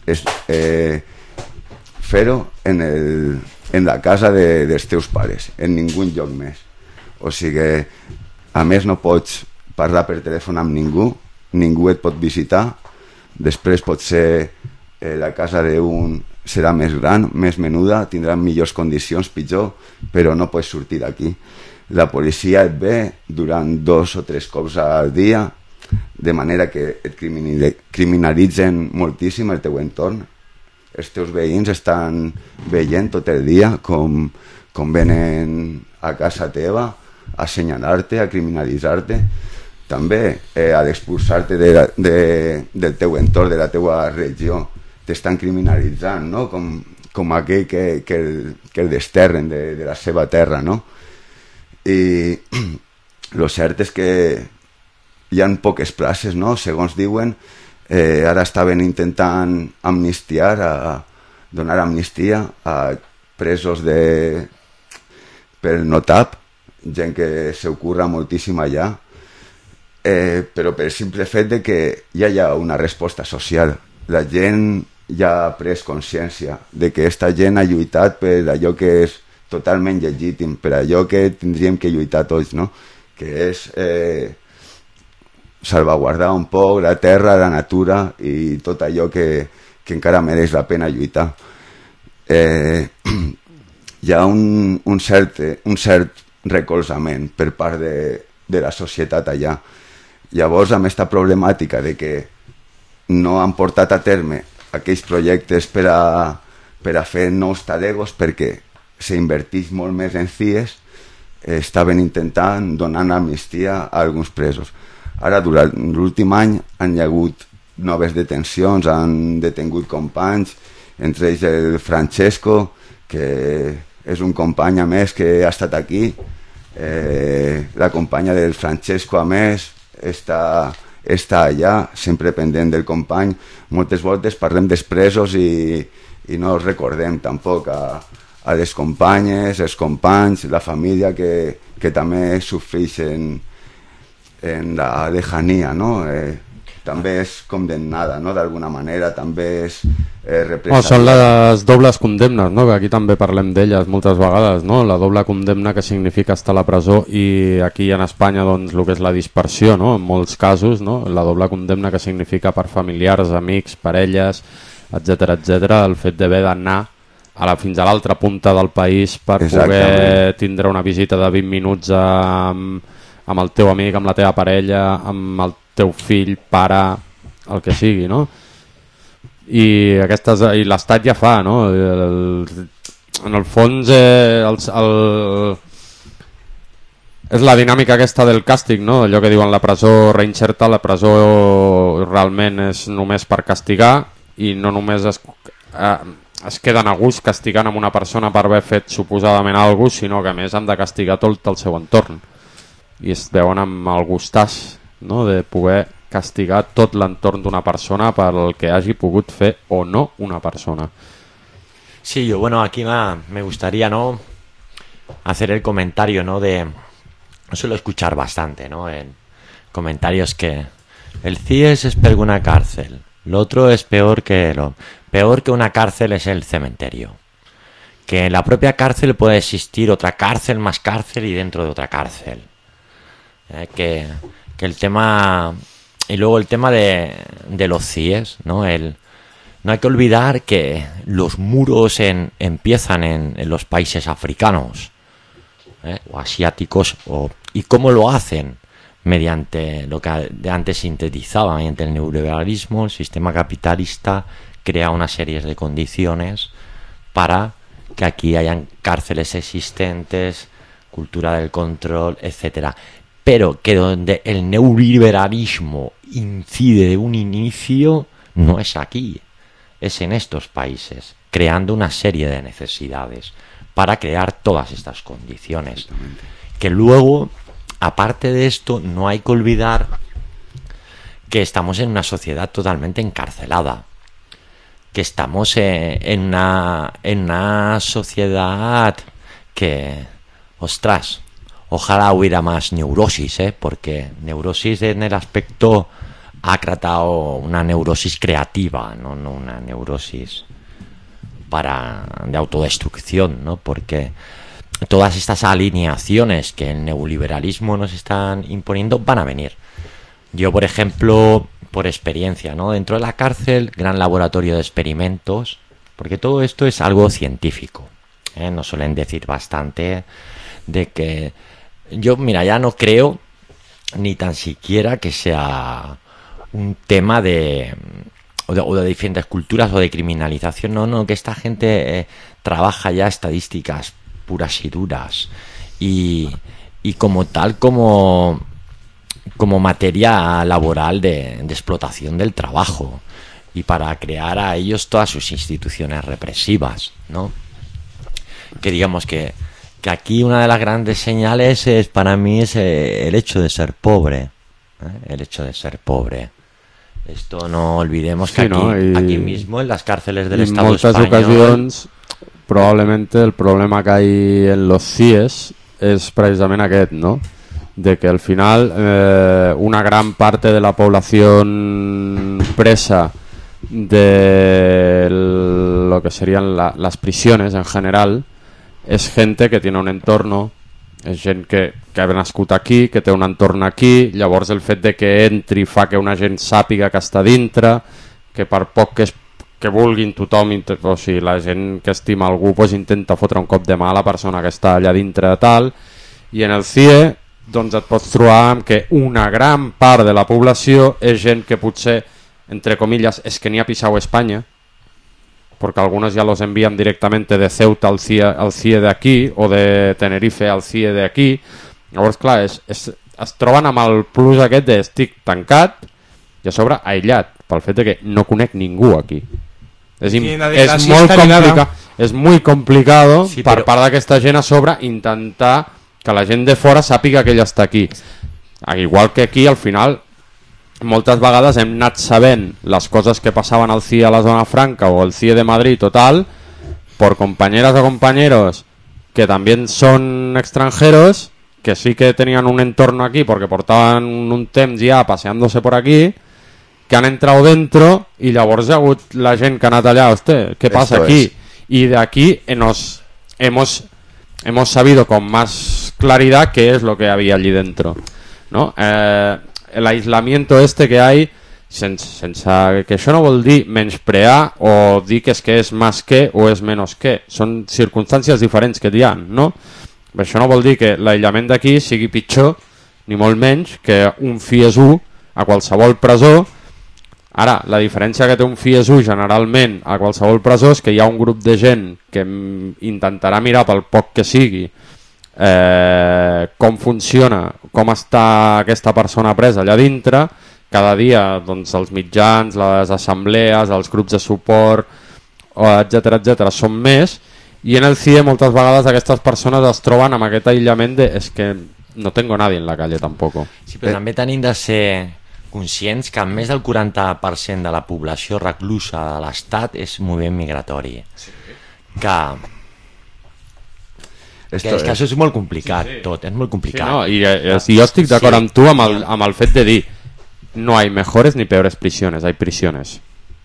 Speaker 16: fer-ho en la casa dels teus pares, en ningú lloc més. O sigui, a més no pots parlar per telèfon amb ningú et pot visitar. Després potser la casa d'un serà més gran, més menuda, tindrà millors condicions, pitjor, però no pots sortir d'aquí. La policia et ve durant 2 o 3 cops al dia, de manera que et criminalitzen moltíssim el teu entorn. Els teus veïns estan veient tot el dia com venen a casa teva a assenyalar-te, a criminalitzar-te, també a expulsar-te del teu entorn, de la teua regió. T'estan criminalitzant, no? Com aquell que el desterren de la seva terra, no? I el cert és que hi ha poques places, no? Segons diuen, ara estaven intentant amnistiar, donar amnistia a presos pel NOTAP, gent que s'ocorre moltíssim allà, però per el simple fet de que ja hi ha una resposta social. La gent ja ha pres consciència de que aquesta gent ha lluitat per allò que és totalment legítim, per allò que tindríem que lluitar tots, no? Que és salvaguardar un poc la terra, la natura i tot allò que encara mereix la pena lluitar. Hi ha un cert recolzament per part de la societat allà. Llavors, amb aquesta problemàtica de que no han portat a terme aquells projectes per a fer nous talegos perquè s'inverteix molt més en CIES, estaven intentant donar amnistia a alguns presos. Ara, durant l'últim any, han hi hagut noves detencions, han detingut companys, entre ells el Francesco, que és un company a més que ha estat aquí. La companya del Francesco, a més, està allà, sempre pendent del company. Moltes voltes parlem dels presos i no recordem tampoc a les companyes, els companys, la família que també sofreixen en la lejania, no? També és condemnada, no? D'alguna manera, també és represaliada.
Speaker 3: Són les dobles condemnes, no? Que aquí també parlem d'elles moltes vegades, no? La doble condemna que significa estar a la presó i aquí en Espanya, doncs, el que és la dispersió, no? En molts casos, no? La doble condemna que significa per familiars, amics, parelles, etc, el fet d'haver d'anar fins a l'altra punta del país per poder tindre una visita de 20 minuts amb el teu amic, amb la teva parella, amb el teu fill, pare, el que sigui, no? I l'Estat ja fa, no? En el fons és la dinàmica aquesta del càstig, no? Allò que diuen la presó reinserta, la presó realment és només per castigar i no només es queden a gust castigant amb una persona per haver fet suposadament alguna cosa, sinó que a més han de castigar tot el seu entorn i es veuen amb el gustàs, no? De poder castigar tot l'entorn d'una persona per el que hagi pogut fer o no una persona.
Speaker 15: Sí, yo bueno, aquí me gustaría, ¿no?, hacer el comentario, ¿no?, de... Suelo escuchar bastante, ¿no?, en comentarios que el CIES es peor que una cárcel, lo otro es peor que una cárcel es el cementerio, que en la propia cárcel puede existir otra cárcel más cárcel y dentro de otra cárcel, que el tema... Y luego el tema de los CIES, ¿no? No hay que olvidar que los muros empiezan en los países africanos, o asiáticos, y cómo lo hacen mediante lo que antes sintetizaba, mediante el neoliberalismo. El sistema capitalista crea una serie de condiciones para que aquí hayan cárceles existentes, cultura del control, etcétera. Pero que donde el neoliberalismo incide de un inicio no es aquí, es en estos países, creando una serie de necesidades para crear todas estas condiciones. Que luego, aparte de esto, no hay que olvidar que estamos en una sociedad totalmente encarcelada, que estamos en una sociedad que, ostras, ojalá hubiera más neurosis, porque neurosis en el aspecto ha tratado una neurosis creativa, no una neurosis de autodestrucción, ¿no? Porque todas estas alineaciones que el neoliberalismo nos están imponiendo van a venir. Yo, por ejemplo, por experiencia, ¿no?, dentro de la cárcel, gran laboratorio de experimentos, porque todo esto es algo científico, nos suelen decir bastante de que yo, mira, ya no creo ni tan siquiera que sea un tema de diferentes culturas o de criminalización, no, que esta gente trabaja ya estadísticas puras y duras y como tal, como materia laboral de explotación del trabajo y para crear a ellos todas sus instituciones represivas, ¿no? Que digamos que aquí una de las grandes señales para mí es el hecho de ser pobre, el hecho de ser pobre. Esto no olvidemos que aquí mismo en las cárceles del Estado español...
Speaker 3: En moltes ocasions probablement el problema que hay en los CIES és precisament aquest, no? De que al final una gran parte de la población presa de lo que serían las prisiones en general és gente que tiene un entorno, és gent que ha nascut aquí, que té un entorn aquí, llavors el fet de que entri fa que una gent sàpiga que està dintre, que per poc que vulguin tothom, o sigui, la gent que estima algú pues, intenta fotre un cop de mà a la persona que està allà dintre de tal, i en el CIE doncs et pots trobar amb que una gran part de la població és gent que potser, entre comillas, és que ni ha pisado Espanya, porque algunos ya los envían directamente de Ceuta al CIE de aquí o de Tenerife al CIE de aquí. Llavors, clar, es troben amb el plus aquest de estic tancat i a sobre aïllat pel fet de que no conec ningú aquí. És molt complicado sí, per part d'aquesta gent a sobre intentar que la gent de fora sàpiga que ell està aquí. Igual que aquí al final moltes vegades hem anat sabent les coses que passaven al CIE a la zona franca o al CIE de Madrid o tal por compañeras o compañeros que también son extranjeros que sí que tenían un entorno aquí porque portaban un temps ya paseándose por aquí, que han entrado dentro y llavors hi ha hagut la gent que ha anat allà, hostia, ¿qué pasa aquí? Y de aquí hemos sabido con más claridad qué es lo que había allí dentro, ¿no? El aislamiento este que hay sense que això no vol dir menysprear o dir que és més que o és menys que, són circumstàncies diferents que hi ha, no? Això no vol dir que l'aïllament d'aquí sigui pitjor ni molt menys que un FIES 1 a qualsevol presó. Ara, la diferència que té un FIES1 generalment a qualsevol presó és que hi ha un grup de gent que intentarà mirar pel poc que sigui com funciona, com està aquesta persona presa allà dintre. Cada dia doncs, els mitjans, les assemblees, els grups de suport, etc són més, i en el CIE moltes vegades aquestes persones es troben amb aquest aïllament de és que no tengo nadie en la calle tampoco.
Speaker 15: Sí, però també tenim de ser conscients que més del 40% de la població reclusa de l'Estat és moviment migratori. Sí. Que això és molt complicat, sí. Tot, és molt complicat.
Speaker 3: Sí, no, i jo estic d'acord amb tu amb el fet de dir no hay mejores ni peores prisiones, hay prisiones.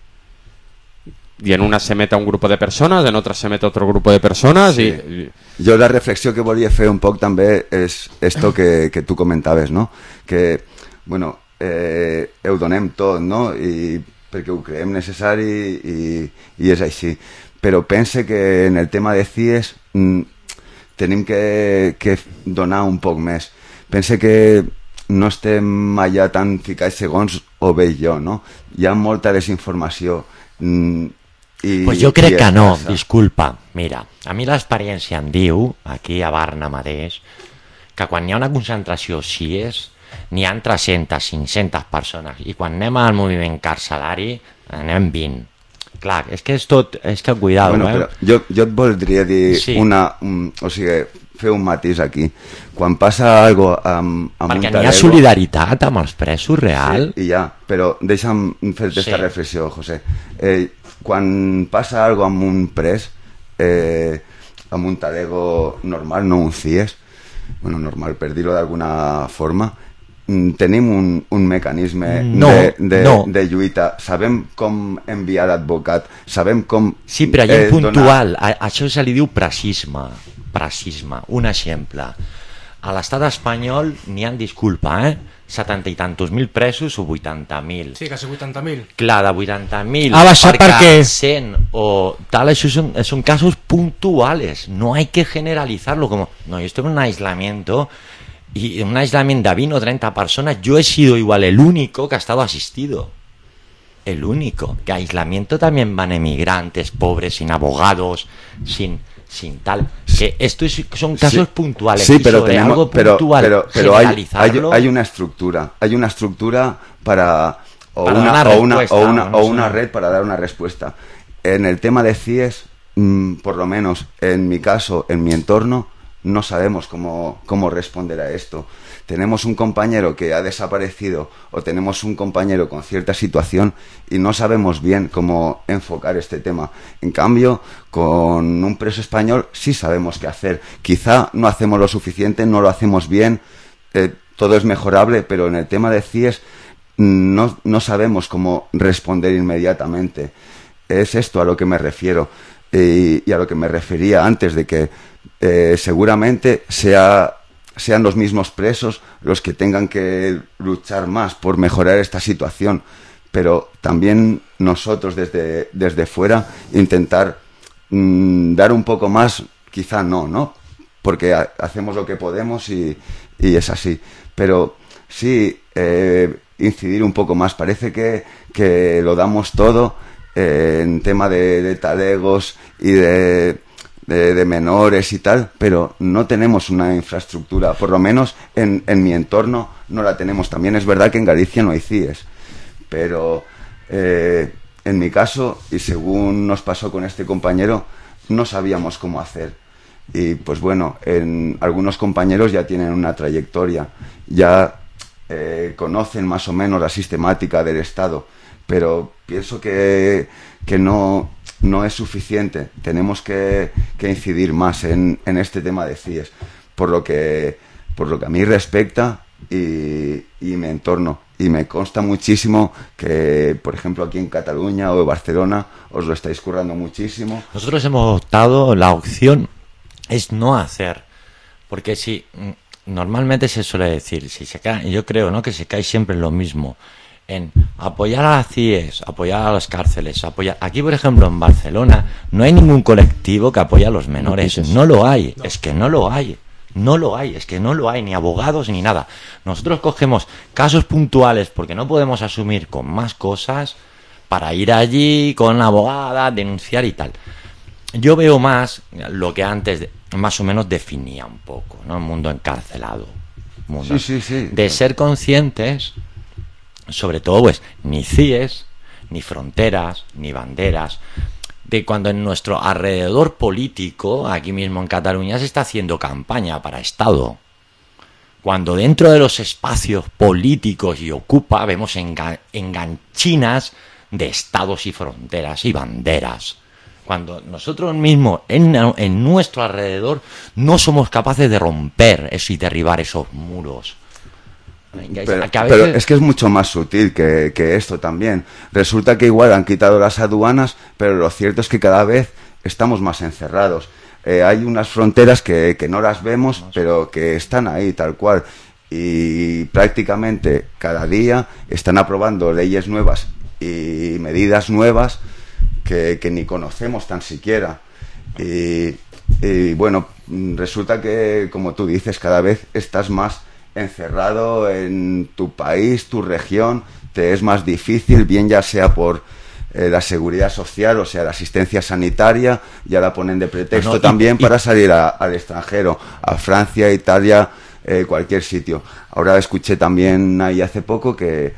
Speaker 3: Y en una se mete a un grupo de personas, en otra se mete a otro grupo de personas. Sí.
Speaker 16: Jo la reflexió que volia fer un poc també és esto que tu comentaves, no? Que, bueno, ho donem tot, no? I perquè ho creiem necessari i és així. Però pense que en el tema de CIES tenim que donar un poc més. Pense que no estem allà tan ficats segons ho veig jo, no? Hi ha molta desinformació.
Speaker 15: Pues jo crec que no, disculpa. Mira, a mi l'experiència em diu, aquí a Barna mateix, que quan hi ha una concentració CIES n'hi ha 300, 500 persones, i quan anem al moviment carcelari anem 20. Clar, és que és tot, és que cuidado,
Speaker 16: bueno, però jo et voldria dir o sigui, fer un matís aquí. Quan passa algo amb
Speaker 15: perquè n'hi ha solidaritat amb els presos real.
Speaker 16: Sí, i ja, però deixa'm fer aquesta reflexió, José. Quan passa algo amb un pres, amb un talego normal, no un CIES, bueno, normal per dir-ho d'alguna forma, tenim un mecanisme de lluita, sabem com enviar l'advocat, sabem com...
Speaker 15: Sí, però hi ha un puntual, això se li diu praxisme. Un exemple. A l'estat espanyol n'hi ha, disculpa, 70 i tantos mil presos o 80.000.
Speaker 14: Sí, quasi 80.000.
Speaker 15: Clar, de 80.000
Speaker 14: ha baixat perquè
Speaker 15: 100 o tal, això son casos puntuales, no hay que generalizarlo como, no, yo estoy en un aislamiento y en un aislamiento de 20 o 30 personas, yo he sido igual el único que ha estado asistido. El único. Que aislamiento también van emigrantes, pobres, sin abogados, sin tal. Que esto son casos puntuales.
Speaker 16: Sí, pero
Speaker 15: sobre algo puntual,
Speaker 16: pero hay una estructura. Hay una estructura para una red para dar una respuesta. En el tema de CIES, por lo menos en mi caso, en mi entorno, no sabemos cómo responder a esto. Tenemos un compañero que ha desaparecido o tenemos un compañero con cierta situación y no sabemos bien cómo enfocar este tema. En cambio, con un preso español sí sabemos qué hacer. Quizá no hacemos lo suficiente, no lo hacemos bien, todo es mejorable, pero en el tema de CIES no sabemos cómo responder inmediatamente. Es esto a lo que me refiero y a lo que me refería antes de que seguramente sean los mismos presos los que tengan que luchar más por mejorar esta situación, pero también nosotros desde fuera intentar dar un poco más, quizá no, porque hacemos lo que podemos y es así, pero sí incidir un poco más. Parece que lo damos todo en tema de talegos y de menores y tal, pero no tenemos una infraestructura, por lo menos en mi entorno no la tenemos. También es verdad que en Galicia no hay CIES, pero en mi caso, y según nos pasó con este compañero, no sabíamos cómo hacer. Y pues bueno, algunos compañeros ya tienen una trayectoria, ya conocen más o menos la sistemática del Estado, pero pienso que no es suficiente. Tenemos que incidir más en este tema de CIES, por lo que a mí respecta y mi entorno. Y me consta muchísimo que, por ejemplo, aquí en Cataluña o en Barcelona os lo estáis currando muchísimo.
Speaker 15: Nosotros hemos optado, la opción es no hacer, porque si normalmente se suele decir, si se cae, yo creo, ¿no?, que se cae siempre en lo mismo, en apoyar a las CIES, apoyar a las cárceles, apoyar. Aquí, por ejemplo, en Barcelona no hay ningún colectivo que apoye a los menores, no lo hay, es que no lo hay. No lo hay, es que no lo hay, ni abogados ni nada. Nosotros cogemos casos puntuales porque no podemos asumir con más cosas para ir allí con la abogada, denunciar y tal. Yo veo más lo que antes más o menos definía un poco, ¿no? El mundo encarcelado.
Speaker 16: Sí.
Speaker 15: De ser conscientes, sobre todo, pues, ni CIEs, ni fronteras, ni banderas, de cuando en nuestro alrededor político, aquí mismo en Cataluña, se está haciendo campaña para Estado. Cuando dentro de los espacios políticos y Ocupa vemos enganchinas de estados y fronteras y banderas. Cuando nosotros mismos en nuestro alrededor no somos capaces de romper eso y derribar esos muros.
Speaker 16: Pero es que es mucho más sutil que esto también. Resulta que igual han quitado las aduanas, pero lo cierto es que cada vez estamos más encerrados. Hay unas fronteras que no las vemos, pero que están ahí tal cual. Y prácticamente cada día están aprobando leyes nuevas y medidas nuevas que ni conocemos tan siquiera. Y bueno, resulta que, como tú dices, cada vez estás más encerrado en tu país, tu región, te es más difícil, bien ya sea por la seguridad social, o sea, la asistencia sanitaria, ya la ponen de pretexto también para salir al extranjero, a Francia, Italia, cualquier sitio. Ahora escuché también ahí hace poco que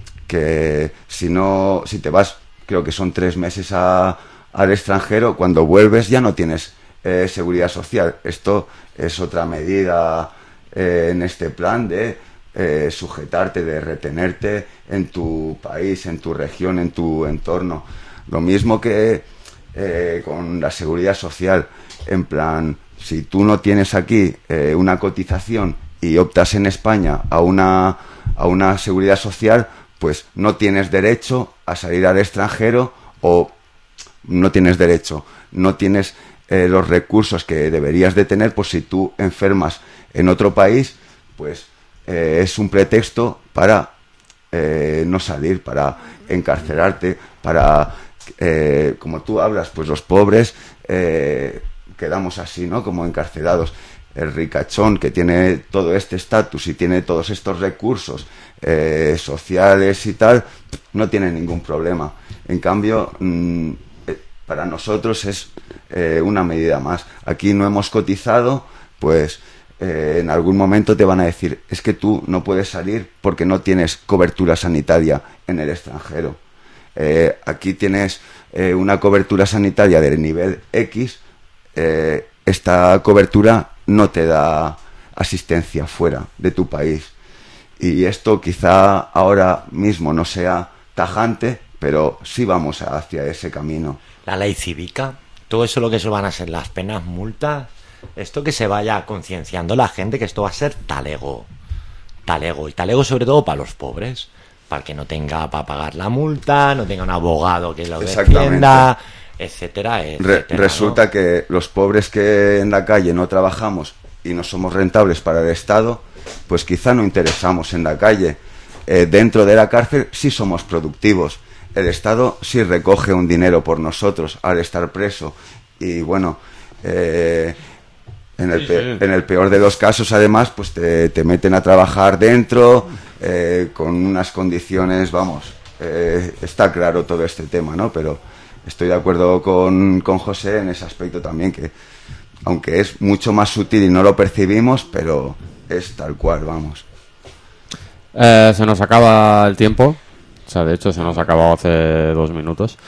Speaker 16: si te vas, creo que son 3 meses al extranjero, cuando vuelves ya no tienes seguridad social. Esto es otra medida en este plan de sujetarte, de retenerte en tu país, en tu región, en tu entorno. Lo mismo que con la seguridad social, en plan, si tú no tienes aquí una cotización y optas en España a una seguridad social, pues no tienes derecho a salir al extranjero, o no tienes derecho, no tienes los recursos que deberías de tener, pues si tú enfermas en otro país, pues es un pretexto para no salir, para encarcelarte, para, como tú hablas, pues los pobres quedamos así, ¿no? Como encarcelados. El ricachón que tiene todo este estatus y tiene todos estos recursos sociales y tal, no tiene ningún problema. En cambio, para nosotros es una medida más. Aquí no hemos cotizado, pues en algún momento te van a decir, es que tú no puedes salir porque no tienes cobertura sanitaria en el extranjero. Aquí tienes una cobertura sanitaria del nivel X, esta cobertura no te da asistencia fuera de tu país. Y esto quizá ahora mismo no sea tajante, pero sí vamos hacia ese camino.
Speaker 15: La ley cívica, todo eso lo que eso van a ser las penas, multas, esto que se vaya concienciando la gente que esto va a ser talego, y talego sobre todo para los pobres, para que no tenga para pagar la multa, no tenga un abogado que lo defienda, etcétera,
Speaker 16: Resulta,
Speaker 15: ¿no?
Speaker 16: Que los pobres que en la calle no trabajamos y no somos rentables para el Estado, pues quizá no interesamos en la calle. Dentro de la cárcel sí somos productivos. El Estado sí recoge un dinero por nosotros al estar preso. Y bueno, en el peor de los casos, además, pues te meten a trabajar dentro con unas condiciones, vamos, está claro todo este tema, ¿no? Pero estoy de acuerdo con José en ese aspecto también, que aunque es mucho más sutil y no lo percibimos, pero es tal cual, vamos.
Speaker 3: Se nos acaba el tiempo. O sea, de hecho se nos acabó hace 2 minutos.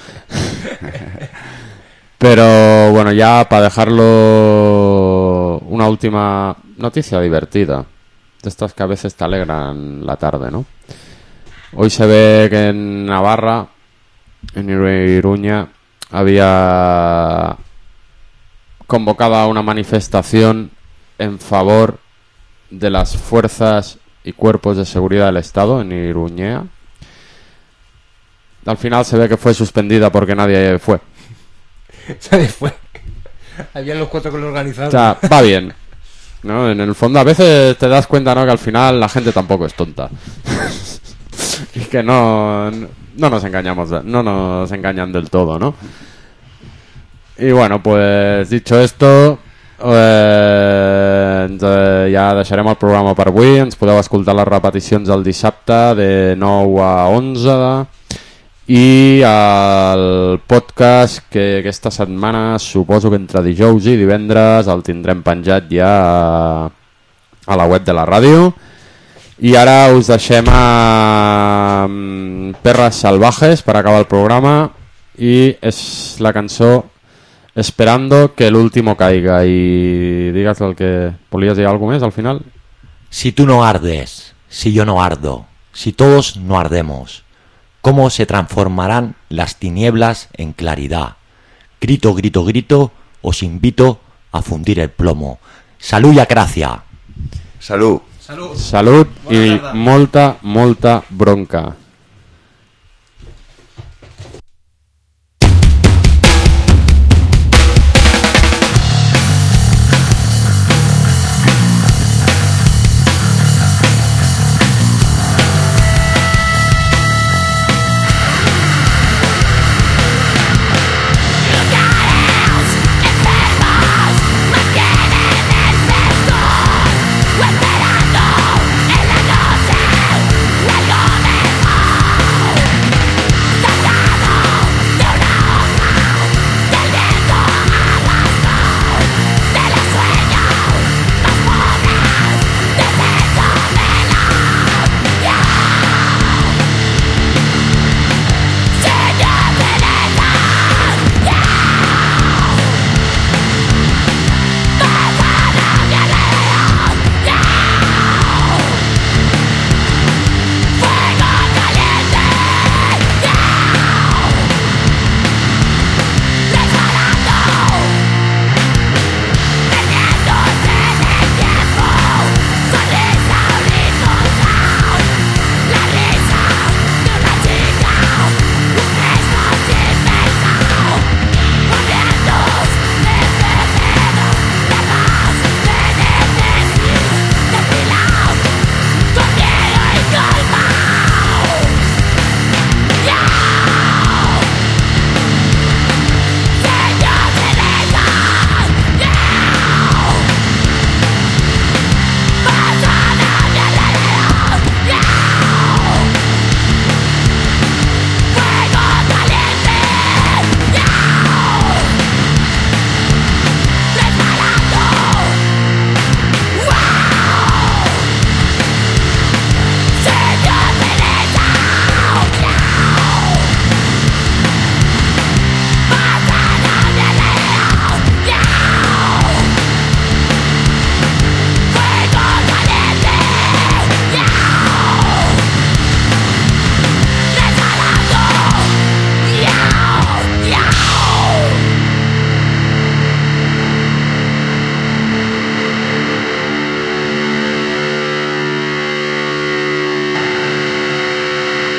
Speaker 3: Pero bueno, ya para dejarlo, una última noticia divertida, de estas que a veces te alegran la tarde, ¿no? Hoy se ve que en Navarra, en Iruña, había convocada una manifestación en favor de las fuerzas y cuerpos de seguridad del Estado en Iruña. Al final se ve que fue suspendida porque nadie fue.
Speaker 14: Nadie fue. Habían los 4 que lo organizaron.
Speaker 3: O sea, va bien, ¿no? En el fondo a veces te das cuenta, ¿no?, que al final la gente tampoco es tonta. Y que no nos engañamos, no nos engañan del todo, ¿no? Y bueno, pues dicho esto, ja deixarem el programa per avui. Ens podeu escoltar les repeticions el dissabte de 9 a 11 i el podcast que aquesta setmana suposo que entre dijous i divendres el tindrem penjat ja a la web de la ràdio. I ara us deixem a Perras Salvajes per acabar el programa i és la cançó Esperando que el último caiga. Y digas el que... ¿Podrías decir algo más al final?
Speaker 15: Si tú no ardes, si yo no ardo, si todos no ardemos, ¿cómo se transformarán las tinieblas en claridad? Grito, grito, grito, os invito a fundir el plomo. Salud y acracia.
Speaker 16: Salud.
Speaker 3: Salud i molta, molta bronca.